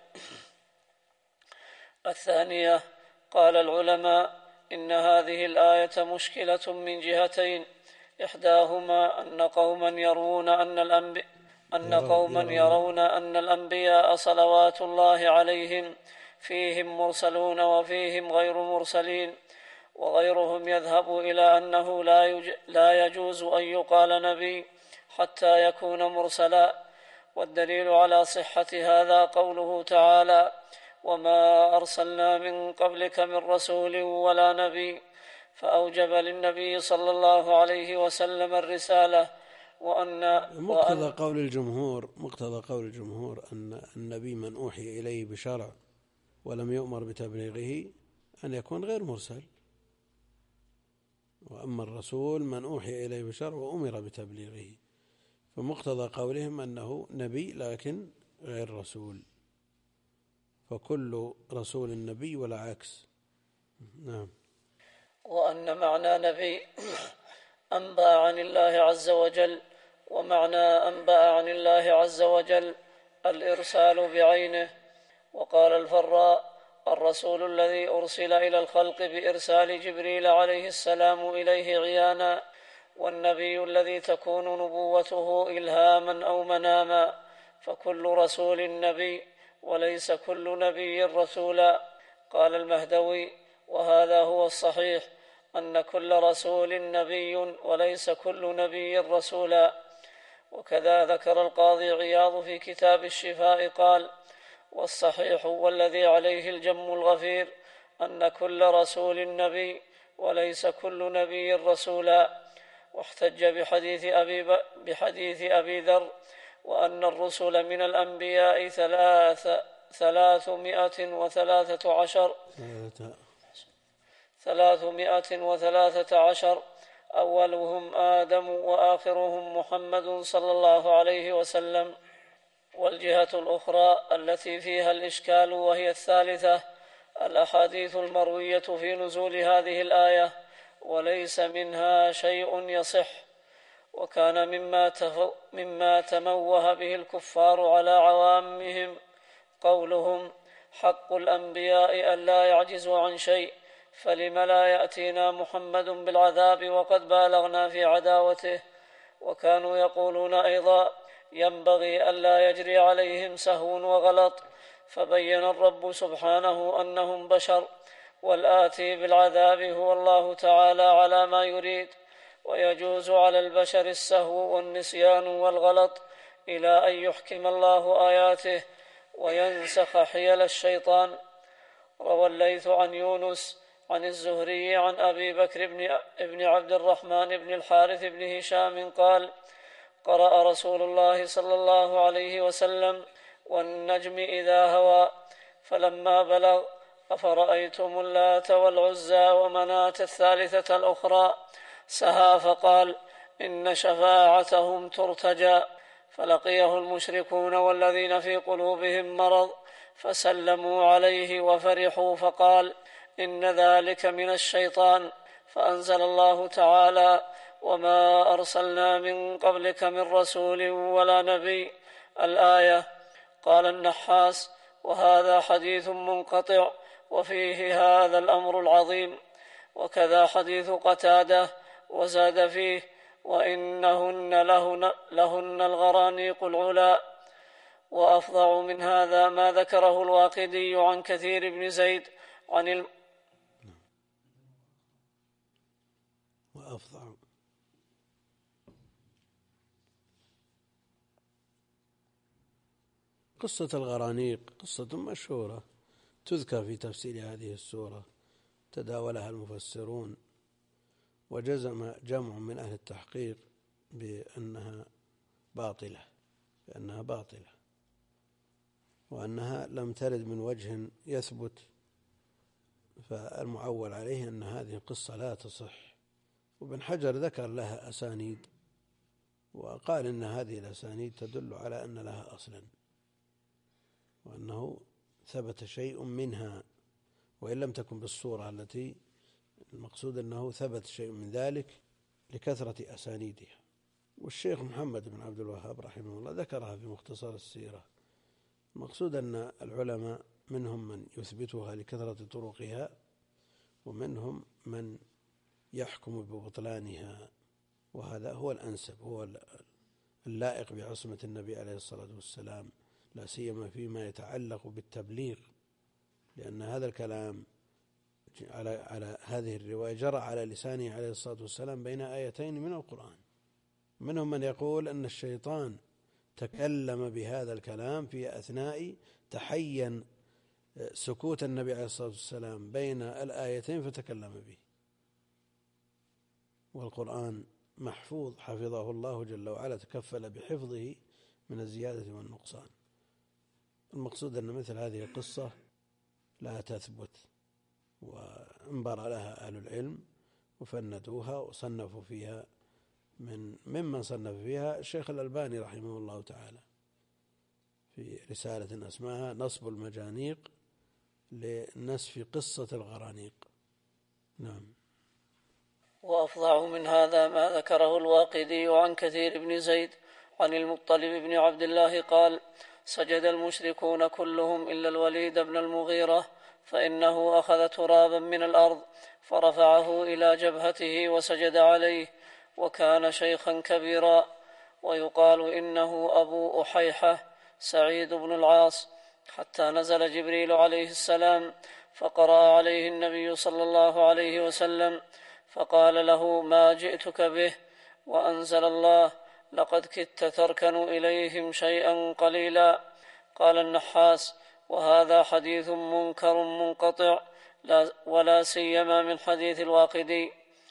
الثانية: قال العلماء إن هذه الآية مشكلة من جهتين: إحداهما أن قوما يرون أن الأنبياء أن قوما يرون أن الأنبياء صلوات الله عليهم فيهم مرسلون وفيهم غير مرسلين، وغيرهم يذهب إلى أنه لا يجوز أن يقال نبي حتى يكون مرسلا. والدليل على صحة هذا قوله تعالى: وما أرسلنا من قبلك من رسول ولا نبي، فأوجب للنبي صلى الله عليه وسلم الرسالة. وأن مقتضى قول الجمهور مقتضى قول الجمهور أن النبي من أوحي إليه بشرع ولم يؤمر بتبليغه أن يكون غير مرسل، وأما الرسول من أوحي إليه بشرع وأمر بتبليغه، فمقتضى قولهم أنه نبي لكن غير رسول، فكل رسول نبي ولا عكس. نعم. وأن معنى نبي أنبأ عن الله عز وجل، ومعنى أنبأ عن الله عز وجل الإرسال بعينه. وقال الفراء: الرسول الذي أرسل إلى الخلق بإرسال جبريل عليه السلام إليه عيانا، والنبي الذي تكون نبوته إلهاما أو مناما، فكل رسول نبي وليس كل نبي رسولا. قال المهدوي: وهذا هو الصحيح، أن كل رسول نبي وليس كل نبي رسولا. وكذا ذكر القاضي عياض في كتاب الشفاء قال: والصحيح والذي عليه الجم الغفير أن كل رسول نبي وليس كل نبي رسولا. واحتج بحديث أبي, بحديث أبي ذر: وأن الرسل من الأنبياء ثلاث ثلاثمائة وثلاثة عشر ثلاثمائة وثلاثة عشر أولهم آدم وآخرهم محمد صلى الله عليه وسلم. والجهة الأخرى التي فيها الإشكال وهي الثالثة الأحاديث المروية في نزول هذه الآية، وليس منها شيء يصح. وكان مما, مما تموه به الكفار على عوامهم قولهم حق الأنبياء ألا يعجزوا عن شيء، فلم لا يأتينا محمد بالعذاب وقد بالغنا في عداوته. وكانوا يقولون أيضا ينبغي ألا يجري عليهم سهو وغلط، فبين الرب سبحانه أنهم بشر، والآتي بالعذاب هو الله تعالى على ما يريد، ويجوز على البشر السهو والنسيان والغلط إلى أن يحكم الله آياته وينسخ حيل الشيطان. روى الليث عن يونس عن الزهري عن أبي بكر بن عبد الرحمن بن الحارث بن هشام قال: قرأ رسول الله صلى الله عليه وسلم: والنجم إذا هوى، فلما بلغ: أفرأيتم اللات والعزى ومناة الثالثة الأخرى، سها فقال: إن شفاعتهم ترتجى. فلقيه المشركون والذين في قلوبهم مرض فسلموا عليه وفرحوا، فقال: إن ذلك من الشيطان. فأنزل الله تعالى: وما أرسلنا من قبلك من رسول ولا نبي، الآية. قال النحاس: وهذا حديث منقطع وفيه هذا الأمر العظيم. وكذا حديث قتادة، وزاد فيه: وإنهن لهن, لهن الغرانيق العلا. وأفظع من هذا ما ذكره الواقدي عن كثير بن زيد عن الم... وأفظع قصة الغرانيق قصة مشهورة تذكر في تفسير هذه السورة، تداولها المفسرون، وجزم جمع من أهل التحقيق بأنها باطلة بأنها باطلة وأنها لم ترد من وجه يثبت، فالمعول عليه أن هذه القصة لا تصح. وابن حجر ذكر لها أسانيد وقال إن هذه الأسانيد تدل على أن لها أصلا، وأنه ثبت شيء منها وإن لم تكن بالصورة التي المقصود، أنه ثبت شيء من ذلك لكثرة أسانيدها. والشيخ محمد بن عبد الوهاب رحمه الله ذكرها في مختصر السيرة. المقصود أن العلماء منهم من يثبتها لكثرة طرقها، ومنهم من يحكم ببطلانها، وهذا هو الأنسب، هو اللائق بعصمة النبي عليه الصلاة والسلام، لا سيما فيما يتعلق بالتبليغ، لأن هذا الكلام على على هذه الرواية جرى على لسانه عليه الصلاة والسلام بين آيتين من القرآن. منهم من يقول أن الشيطان تكلم بهذا الكلام في أثناء تحين سكوت النبي عليه الصلاة والسلام بين الآيتين فتكلم به، والقرآن محفوظ حفظه الله جل وعلا، تكفل بحفظه من الزيادة والنقصان. المقصود أن مثل هذه القصة لا تثبت، وانبر لها أهل العلم وفندوها وصنفوا فيها، من ممن صنف فيها الشيخ الألباني رحمه الله تعالى في رسالة اسمها نصب المجانيق لنسف قصة الغرانيق. نعم. وأفظع من هذا ما ذكره الواقدي عن كثير بن زيد عن المطلب بن عبد الله قال: سجد المشركون كلهم إلا الوليد بن المغيرة، فإنه أخذ ترابا من الأرض فرفعه إلى جبهته وسجد عليه، وكان شيخا كبيرا. ويقال إنه أبو أحيحة سعيد بن العاص، حتى نزل جبريل عليه السلام فقرأ عليه النبي صلى الله عليه وسلم فقال له: ما جئتك به؟ وأنزل الله: لقد كدت تركن إليهم شيئا قليلا. قال النحاس: وهذا حديث منكر منقطع، ولا سيما من حديث الواقدي.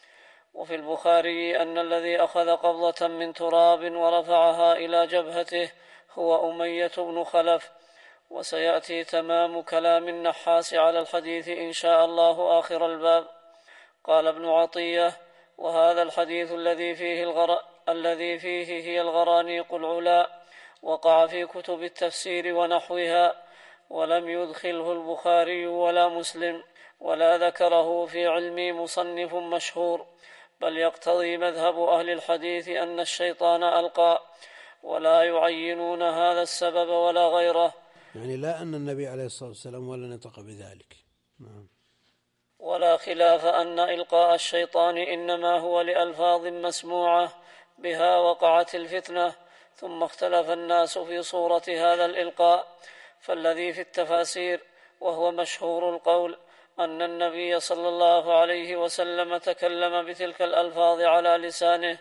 وفي البخاري أن الذي أخذ قبضة من تراب ورفعها إلى جبهته هو أمية بن خلف. وسيأتي تمام كلام النحاس على الحديث إن شاء الله آخر الباب. قال ابن عطية: وهذا الحديث الذي فيه, الغر... الذي فيه هي الغرانيق العلا وقع في كتب التفسير ونحوها، ولم يدخله البخاري ولا مسلم، ولا ذكره في علمي مصنف مشهور، بل يقتضي مذهب أهل الحديث أن الشيطان ألقى، ولا يعينون هذا السبب ولا غيره. يعني لا أن النبي عليه الصلاة والسلام ولا نطق بذلك. نعم. ولا خلاف أن إلقاء الشيطان إنما هو لألفاظ مسموعة بها وقعت الفتنة، ثم اختلف الناس في صورة هذا الإلقاء. فالذي في التفاسير وهو مشهور القول أن النبي صلى الله عليه وسلم تكلم بتلك الألفاظ على لسانه.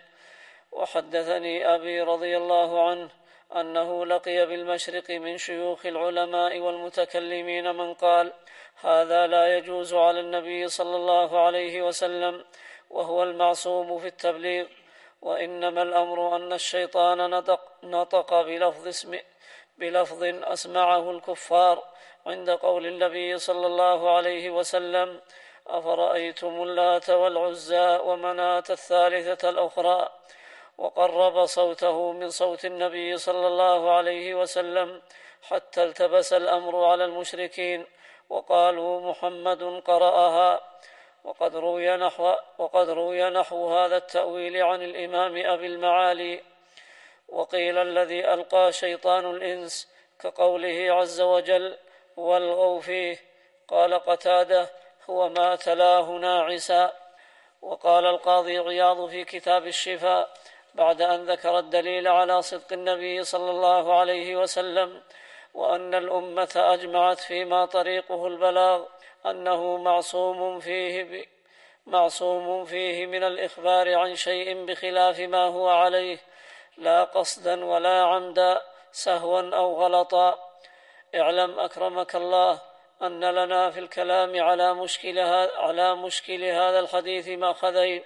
وحدثني أبي رضي الله عنه أنه لقي بالمشرق من شيوخ العلماء والمتكلمين من قال: هذا لا يجوز على النبي صلى الله عليه وسلم، وهو المعصوم في التبليغ، وإنما الأمر أن الشيطان نطق, نطق بلفظ, اسم بلفظ أسمعه الكفار عند قول النبي صلى الله عليه وسلم: أفرأيتم اللات والعزى ومناة الثالثة الأخرى، وقرب صوته من صوت النبي صلى الله عليه وسلم حتى التبس الأمر على المشركين وقالوا: محمد قرأها. وقد روي نحو, وقد روي نحو هذا التأويل عن الإمام أبي المعالي. وقيل الذي ألقى شيطان الإنس كقوله عز وجل: والغوا فيه. قال قتادة: هو ما تلاه ناعسا. وقال القاضي عياض في كتاب الشفاء بعد أن ذكر الدليل على صدق النبي صلى الله عليه وسلم وأن الأمة أجمعت فيما طريقه البلاغ أنه معصوم فيه, ب... معصوم فيه من الإخبار عن شيء بخلاف ما هو عليه، لا قصدا ولا عمدا، سهوا أو غلطا. اعلم أكرمك الله أن لنا في الكلام على مشكل, ها... على مشكل هذا الحديث مأخذين: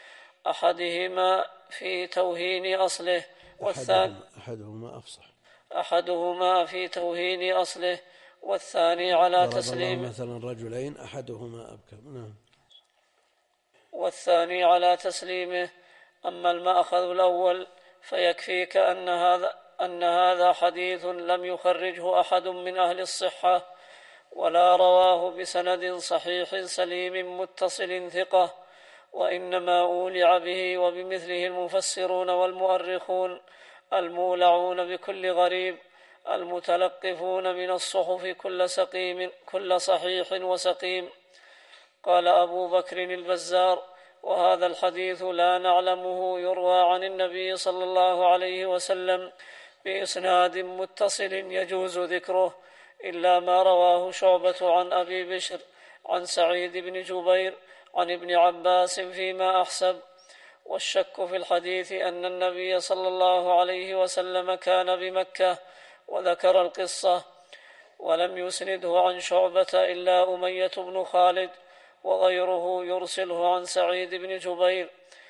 أحدهما في توهين أصله، والثاني أحدهما أفصح أحدهما في توهين أصله والثاني على تسليمه. مثلا رجلين أحدهما أبكم. نعم. والثاني على تسليمه. أما المأخذ الأول فيكفيك أن هذا أن هذا حديث لم يخرجه أحد من أهل الصحة، ولا رواه بسند صحيح سليم متصل ثقة، وإنما أولع به وبمثله المفسرون والمؤرخون المولعون بكل غريب، المتلقفون من الصحف كل سقيم كل صحيح وسقيم. قال أبو بكر البزار: وهذا الحديث لا نعلمه يروى عن النبي صلى الله عليه وسلم بإسناد متصل يجوز ذكره، إلا ما رواه شعبة عن أبي بشر عن سعيد بن جبير عن ابن عباس فيما أحسب. والشك في الحديث أن النبي صلى الله عليه وسلم كان بمكة وذكر القصة، ولم يسنده عن شعبة إلا أمية بن خالد، وغيره يرسله عن سعيد بن جبير.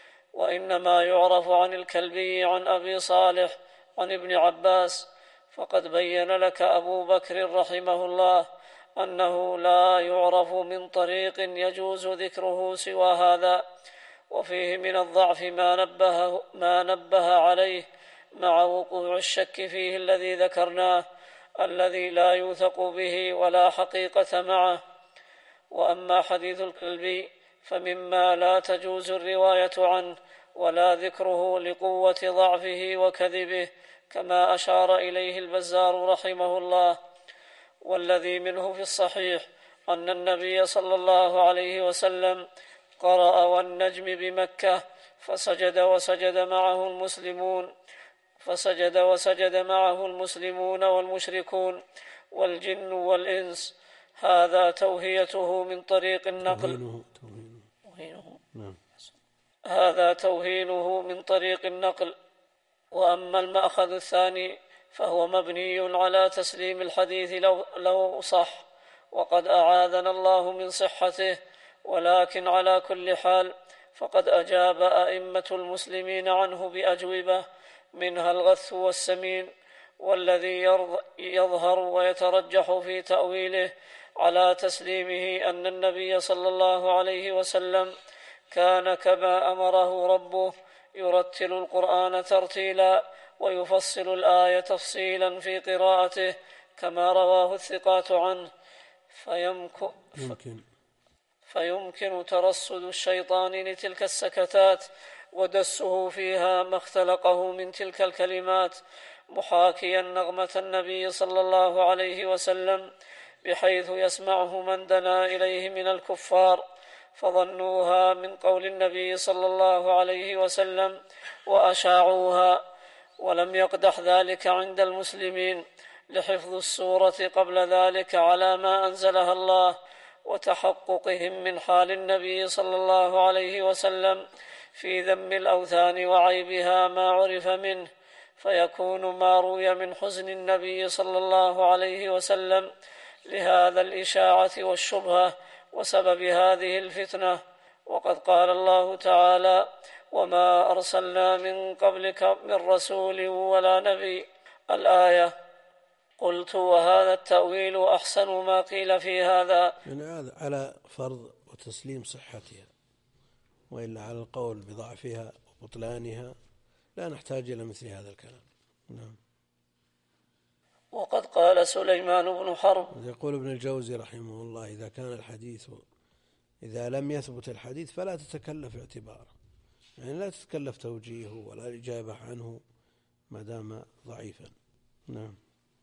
وإنما يعرف عن الكلبي عن أبي صالح عن ابن عباس. فقد بين لك أبو بكر رحمه الله أنه لا يعرف من طريق يجوز ذكره سوى هذا، وفيه من الضعف ما نبه, ما نبه عليه مع وقوع الشك فيه الذي ذكرناه، الذي لا يوثق به ولا حقيقة معه. وأما حديث الكلبي فمما لا تجوز الرواية عنه ولا ذكره لقوة ضعفه وكذبه، كما أشار إليه البزار رحمه الله. والذي منه في الصحيح أن النبي صلى الله عليه وسلم قرأ والنجم بمكة فسجد وسجد معه المسلمون فسجد وسجد معه المسلمون والمشركون والجن والإنس. هذا توهيته من طريق النقل توهينه. توهينه. نعم. هذا توهينه من طريق النقل. وأما المأخذ الثاني فهو مبني على تسليم الحديث لو, لو صح، وقد أعاذنا الله من صحته. ولكن على كل حال فقد أجاب أئمة المسلمين عنه بأجوبة، منها الغث والسمين. والذي يظهر ويترجح في تأويله على تسليمه أن النبي صلى الله عليه وسلم كان كما أمره ربه يرتل القرآن ترتيلا ويفصل الآية تفصيلا في قراءته كما رواه الثقات عنه، فيمكن, فيمكن ترصد الشيطان لتلك السكتات ودسه فيها ما اختلقه من تلك الكلمات، محاكيا نغمة النبي صلى الله عليه وسلم، بحيث يسمعه من دنا إليه من الكفار، فظنوها من قول النبي صلى الله عليه وسلم وأشاعوها. ولم يقدح ذلك عند المسلمين لحفظ السورة قبل ذلك على ما أنزلها الله، وتحققهم من حال النبي صلى الله عليه وسلم في ذم الأوثان وعيبها ما عرف منه، فيكون ما روي من حزن النبي صلى الله عليه وسلم لهذا الإشاعة والشبهة وسبب هذه الفتنة. وقد قال الله تعالى: وما أرسلنا من قبلك من رسول ولا نبي، الآية. قلت: وهذا التأويل أحسن ما قيل في هذا، يعني هذا على فرض وتسليم صحتها، وإلا على القول بضعفها وبطلانها لا نحتاج إلى مثل هذا الكلام. نعم. وقد قال سليمان بن حرب، يقول ابن الجوزي رحمه الله: إذا كان الحديث إذا لم يثبت الحديث فلا تتكلف اعتباره، يعني لا تتكلف توجيهه ولا الإجابة عنه ما دام ضعيفا. نعم.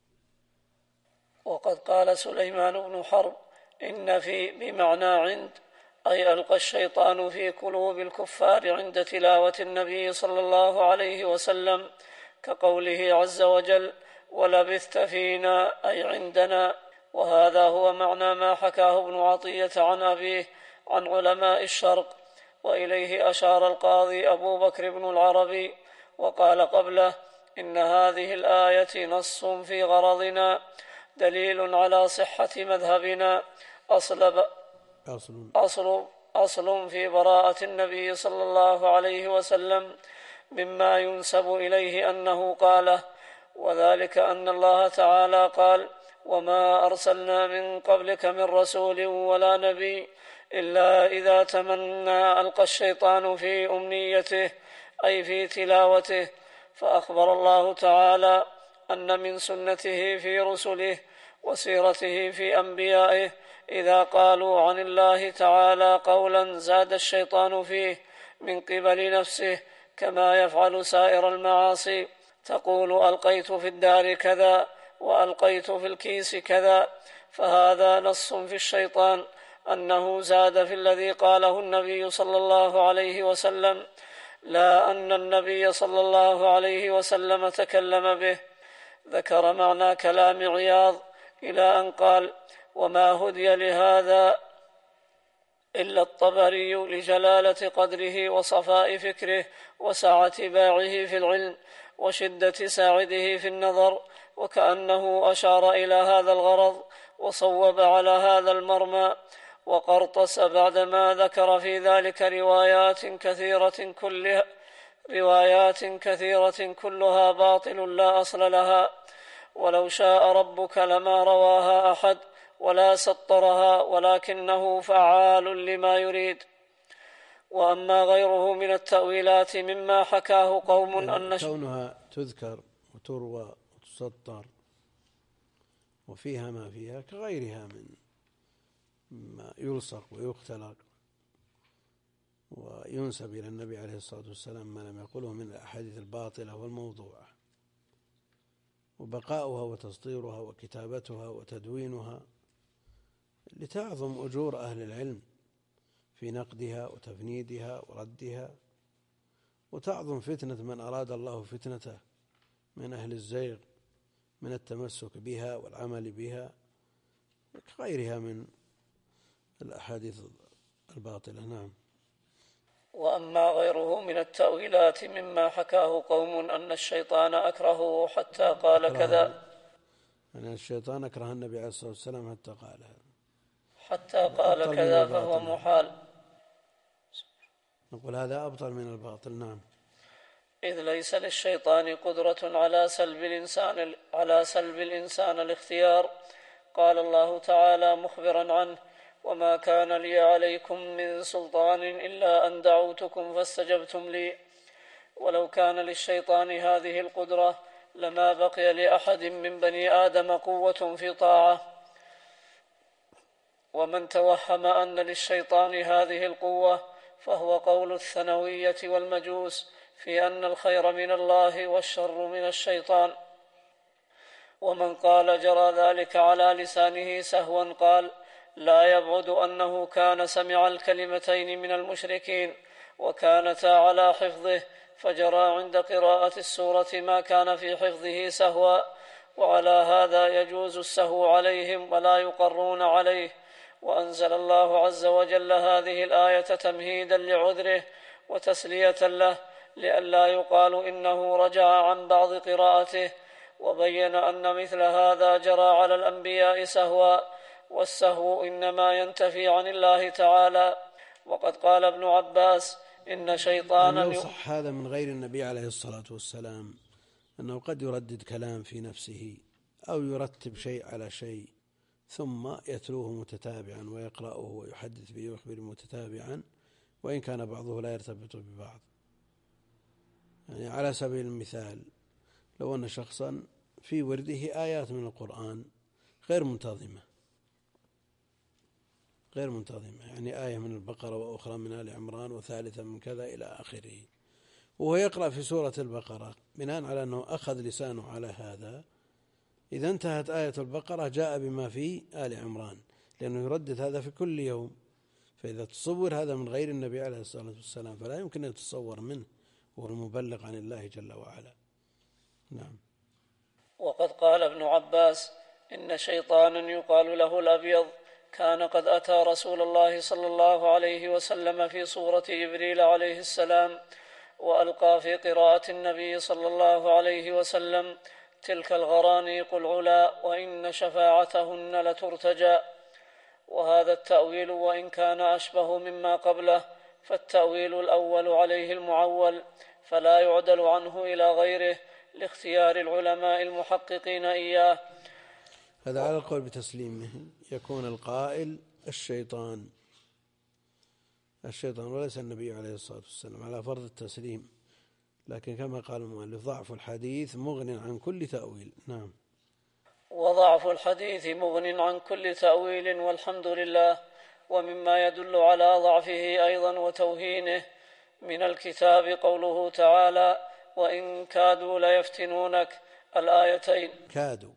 وقد قال سليمان بن حرب: إن في بمعنى عند، أي ألقى الشيطان في قلوب الكفار عند تلاوة النبي صلى الله عليه وسلم، كقوله عز وجل: ولبثت فينا، أي عندنا. وهذا هو معنى ما حكاه ابن عطية عن أبيه عن علماء الشرق، وإليه أشار القاضي أبو بكر بن العربي وقال قبله: إن هذه الآية نص في غرضنا، دليل على صحة مذهبنا، أصل, أصل, أصل في براءة النبي صلى الله عليه وسلم مما ينسب إليه أنه قاله، وذلك أن الله تعالى قال: وما أرسلنا من قبلك من رسول ولا نبي إلا إذا تمنى ألقى الشيطان في أمنيته، أي في تلاوته. فأخبر الله تعالى أن من سنته في رسله وسيرته في أنبيائه إذا قالوا عن الله تعالى قولا زاد الشيطان فيه من قبل نفسه، كما يفعل سائر المعاصي، تقول ألقيت في الدار كذا وألقيت في الكيس كذا، فهذا نص في الشيطان أنه زاد في الذي قاله النبي صلى الله عليه وسلم، لا أن النبي صلى الله عليه وسلم تكلم به. ذكر معنى كلام عياض إلى أن قال: وما هدي لهذا إلا الطبري لجلالة قدره وصفاء فكره وسعة باعه في العلم وشدة ساعده في النظر، وكأنه أشار إلى هذا الغرض وصوب على هذا المرمى، وقرطس بعدما ذكر في ذلك روايات كثيرة كلها روايات كثيرة كلها باطل لا أصل لها، ولو شاء ربك لما رواها أحد ولا سطرها، ولكنه فعال لما يريد. وأما غيره من التأويلات مما حكاه قوم أن كونها تذكر وتروى وتسطر وفيها ما فيها كغيرها من ما يلصق ويختلق وينسب إلى النبي عليه الصلاة والسلام ما لم يقوله من الأحاديث الباطلة والموضوعة، وبقاؤها وتسطيرها وكتابتها وتدوينها لتعظم أجور أهل العلم في نقدها وتفنيدها وردها، وتعظم فتنة من أراد الله فتنته من أهل الزيغ من التمسك بها والعمل بها كغيرها من الأحاديث الباطلة. نعم. وأما غيره من التأويلات مما حكاه قوم أن الشيطان أكرهه حتى قال أكره كذا، أن الشيطان أكره النبي عليه الصلاة والسلام حتى قال حتى قال كذا فهو محال. نقول هذا أبطل من الباطل. نعم. إذ ليس للشيطان قدرة على سلب الإنسان على سلب الإنسان الاختيار. قال الله تعالى مخبرا عنه: وما كان لي عليكم من سلطان إلا أن دعوتكم فاستجبتم لي. ولو كان للشيطان هذه القدرة لما بقي لأحد من بني آدم قوة في طاعة. ومن توهم أن للشيطان هذه القوة فهو قول الثنوية والمجوس في أن الخير من الله والشر من الشيطان. ومن قال جرى ذلك على لسانه سهوا قال: لا يبعد أنه كان سمع الكلمتين من المشركين وكانتا على حفظه فجرى عند قراءة السورة ما كان في حفظه سهوا، وعلى هذا يجوز السهو عليهم ولا يقرون عليه. وأنزل الله عز وجل هذه الآية تمهيدا لعذره وتسلية له لئلا يقال إنه رجع عن بعض قراءته، وبين أن مثل هذا جرى على الأنبياء سهوا، والسهو إنما ينتفي عن الله تعالى. وقد قال ابن عباس: إن شيطانا لو صح هذا من غير النبي عليه الصلاة والسلام أنه قد يردد كلام في نفسه أو يرتب شيء على شيء ثم يتلوه متتابعا ويقرأه ويحدث به ويخبر متتابعا، وإن كان بعضه لا يرتبط ببعض. يعني على سبيل المثال، لو أن شخصا في ورده آيات من القرآن غير منتظمة غير منتظمة يعني آية من البقرة وأخرى من آل عمران وثالثة من كذا إلى آخره، وهو يقرأ في سورة البقرة بناء على أنه أخذ لسانه على هذا، إذا انتهت آية البقرة جاء بما في آل عمران، لأنه يردد هذا في كل يوم. فإذا تصور هذا من غير النبي عليه الصلاة والسلام فلا يمكن أن يتصور منه، هو المبلغ عن الله جل وعلا. نعم. وقد قال ابن عباس: إن شيطانا يقال له الأبيض كان قد أتى رسول الله صلى الله عليه وسلم في صورة جبريل عليه السلام، وألقى في قراءة النبي صلى الله عليه وسلم: تلك الغرانيق العلا وإن شفاعتهن لترتجى. وهذا التأويل وإن كان أشبه مما قبله فالتأويل الأول عليه المعول، فلا يعدل عنه إلى غيره لاختيار العلماء المحققين إياه. هذا على القول بتسليمه يكون القائل الشيطان الشيطان وليس النبي عليه الصلاة والسلام على فرض التسليم، لكن كما قال المؤلف: ضعف الحديث مغن عن كل تأويل. نعم. وضعف الحديث مغن عن كل تأويل والحمد لله. ومما يدل على ضعفه أيضا وتوهينه من الكتاب قوله تعالى: وإن كادوا ليفتنونك، الآيتين. كادوا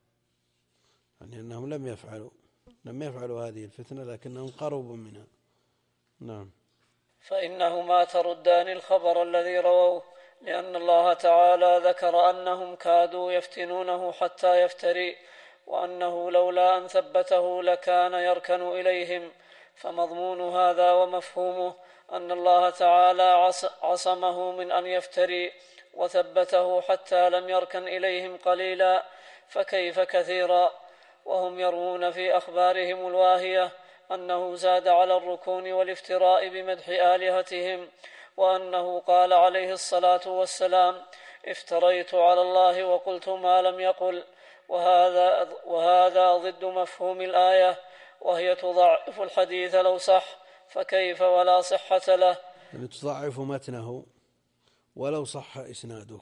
يعني أنهم لم يفعلوا لم يفعلوا هذه الفتنة لكنهم قربوا منها. نعم. فإنهما تردان الخبر الذي رووه، لأن الله تعالى ذكر أنهم كادوا يفتنونه حتى يفتري، وأنه لولا أن ثبته لكان يركن إليهم. فمضمون هذا ومفهومه أن الله تعالى عصمه من أن يفتري وثبته حتى لم يركن إليهم قليلا، فكيف كثيرا. وهم يروون في أخبارهم الواهية أنه زاد على الركون والافتراء بمدح آلهتهم، وأنه قال عليه الصلاة والسلام: افتريت على الله وقلت ما لم يقل. وهذا, وهذا ضد مفهوم الآية، وهي تضعف الحديث لو صح، فكيف ولا صحة له. يعني تضعف متنه ولو صح إسناده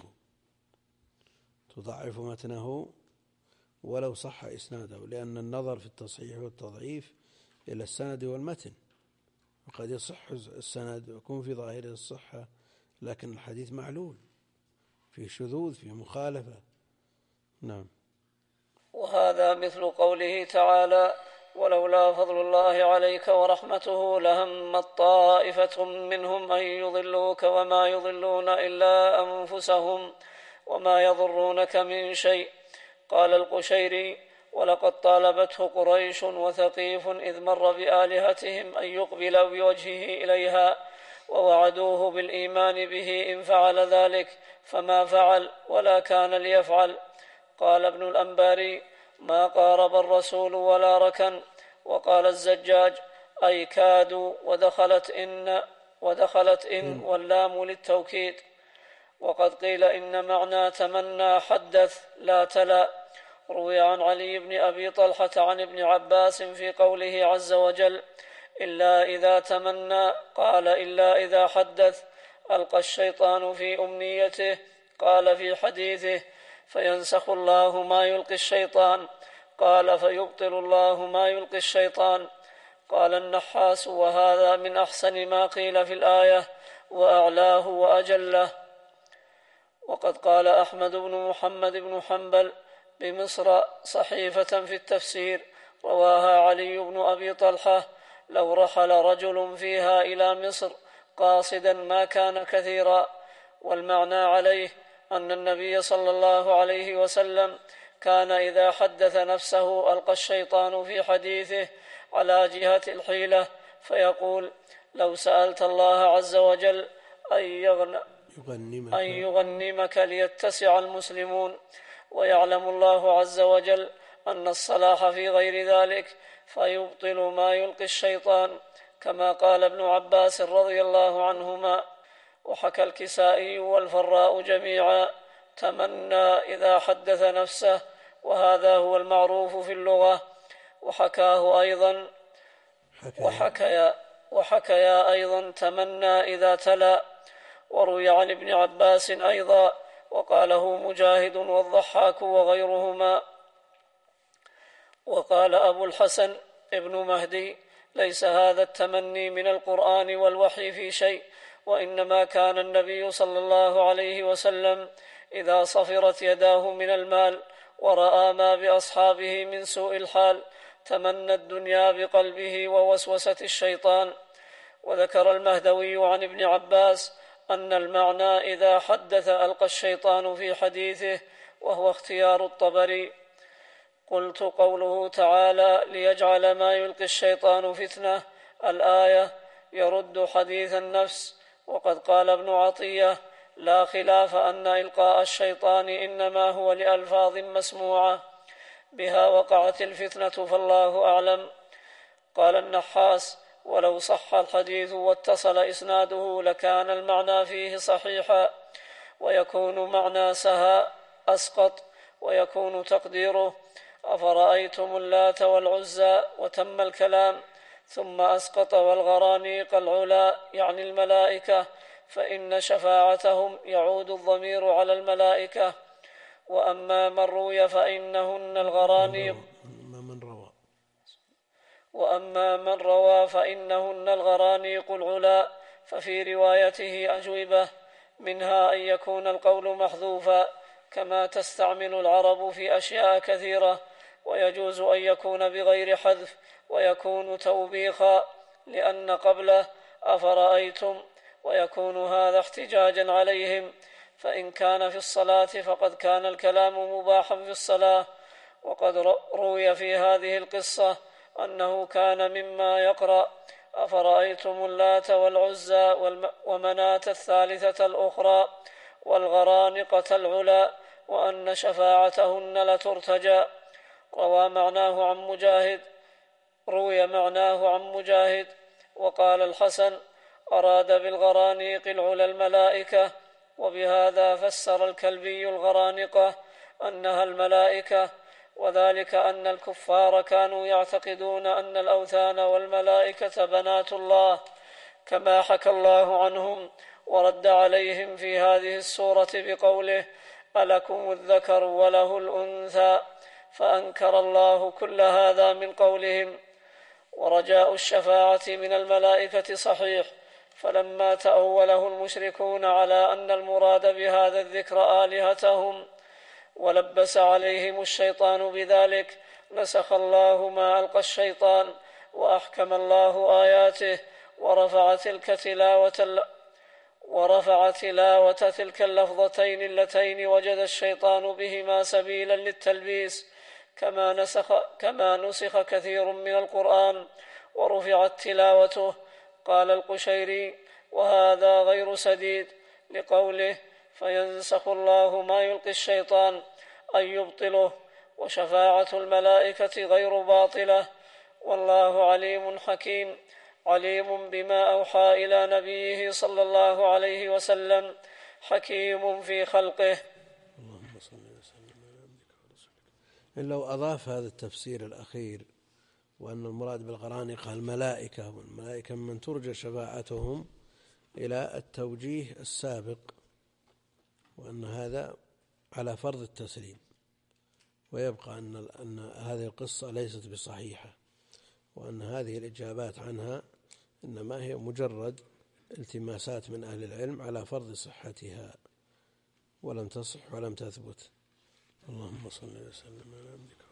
تضعف متنه ولو صح إسناده، لأن النظر في التصحيح والتضعيف إلى السند والمتن، وقد يصح السند ويكون في ظاهره الصحة لكن الحديث معلول فيه شذوذ فيه مخالفة. نعم. وهذا مثل قوله تعالى: ولولا فضل الله عليك ورحمته لهمت طائفة منهم أن يضلوك وما يضلون إلا أنفسهم وما يضرونك من شيء. قال القشيري: ولقد طالبته قريش وثقيف إذ مر بآلهتهم أن يقبل بوجهه إليها، ووعدوه بالإيمان به إن فعل ذلك، فما فعل ولا كان ليفعل. قال ابن الأنباري: ما قارب الرسول ولا ركن. وقال الزجاج: أي كادوا ودخلت إن ودخلت إن واللام للتوكيد. وقد قيل إن معنى تمنى حدث لا تلا. روي عن علي بن أبي طلحة عن ابن عباس في قوله عز وجل إلا إذا تمنى قال إلا إذا حدث ألقى الشيطان في أمنيته، قال في حديثه فينسخ الله ما يلقي الشيطان، قال فيبطل الله ما يلقي الشيطان. قال النحاس وهذا من أحسن ما قيل في الآية وأعلاه وأجله. وقد قال أحمد بن محمد بن حنبل بمصر صحيفة في التفسير رواها علي بن أبي طلحة لو رحل رجل فيها إلى مصر قاصدا ما كان كثيرا، والمعنى عليه أن النبي صلى الله عليه وسلم كان إذا حدث نفسه ألقى الشيطان في حديثه على جهة الحيلة فيقول لو سألت الله عز وجل أن يغنمك, أن يغنمك ليتسع المسلمون، ويعلم الله عز وجل أن الصلاح في غير ذلك فيبطل ما يلقي الشيطان، كما قال ابن عباس رضي الله عنهما. وحكى الكسائي والفراء جميعا تمنى إذا حدث نفسه، وهذا هو المعروف في اللغة. وحكاه أيضا وحكى وحكى أيضا تمنى إذا تلا. وروي عن ابن عباس أيضا وقاله مجاهد والضحاك وغيرهما. وقال أبو الحسن ابن مهدي ليس هذا التمني من القرآن والوحي في شيء، وإنما كان النبي صلى الله عليه وسلم إذا صفرت يداه من المال ورأى ما بأصحابه من سوء الحال تمنى الدنيا بقلبه ووسوسة الشيطان. وذكر المهدوي عن ابن عباس أن المعنى إذا حدث ألقى الشيطان في حديثه، وهو اختيار الطبري. قلت قوله تعالى ليجعل ما يلقي الشيطان فتنة الآية يرد حديث النفس. وقد قال ابن عطية لا خلاف أن إلقاء الشيطان إنما هو لألفاظ مسموعة بها وقعت الفتنة فالله أعلم. قال النحاس ولو صح الحديث واتصل إسناده لكان المعنى فيه صحيحا، ويكون معنى سها أسقط، ويكون تقديره أفرأيتم اللات والعزى وتم الكلام، ثم أسقط والغرانيق العلا يعني الملائكة، فإن شفاعتهم يعود الضمير على الملائكة. وأما من روي فإنهن الغرانيق وأما من روى فإنهن الغرانيق العلا، ففي روايته أجوبة، منها أن يكون القول محذوفا كما تستعمل العرب في أشياء كثيرة، ويجوز أن يكون بغير حذف ويكون توبيخا لأن قبله أفرأيتم، ويكون هذا احتجاجا عليهم، فإن كان في الصلاة فقد كان الكلام مباحا في الصلاة. وقد روي في هذه القصة أنه كان مما يقرأ أفرأيتم اللات والعزى ومناة الثالثة الأخرى والغرانقة العلا وأن شفاعتهن لترتجى. روى معناه عن مجاهد روي معناه عن مجاهد. وقال الحسن أراد بالغرانيق العلا الملائكة، وبهذا فسر الكلبي الغرانقة أنها الملائكة، وذلك أن الكفار كانوا يعتقدون أن الأوثان والملائكة بنات الله، كما حكى الله عنهم ورد عليهم في هذه السورة بقوله ألكم الذكر وله الأنثى، فأنكر الله كل هذا من قولهم. ورجاء الشفاعة من الملائكة صحيح، فلما تأوله المشركون على أن المراد بهذا الذكر آلهتهم ولبس عليهم الشيطان بذلك نسخ الله ما ألقى الشيطان، وأحكم الله آياته، ورفع تلك تلاوة ورفع تلاوة تلك اللفظتين اللتين وجد الشيطان بهما سبيلا للتلبيس، كما نسخ, كما نسخ كثير من القرآن ورفعت تلاوته. قال القشيري وهذا غير سديد لقوله فينسخ الله ما يلقي الشيطان أن يبطله، وشفاعة الملائكة غير باطلة، والله عليم حكيم. عليم بما أوحى إلى نبيه صلى الله عليه وسلم، حكيم في خلقه. اللهم صل وسلم على عبدك ورسولك. لو أضاف هذا التفسير الأخير وأن المراد بالغرانقة الملائكة، والملائكة من ترجى شفاعتهم، إلى التوجيه السابق، وأن هذا على فرض التسليم، ويبقى أن أن هذه القصة ليست بصحيحة، وأن هذه الإجابات عنها إنما هي مجرد التماسات من أهل العلم على فرض صحتها، ولم تصح ولم تثبت. اللهم صل وسلم على عبدك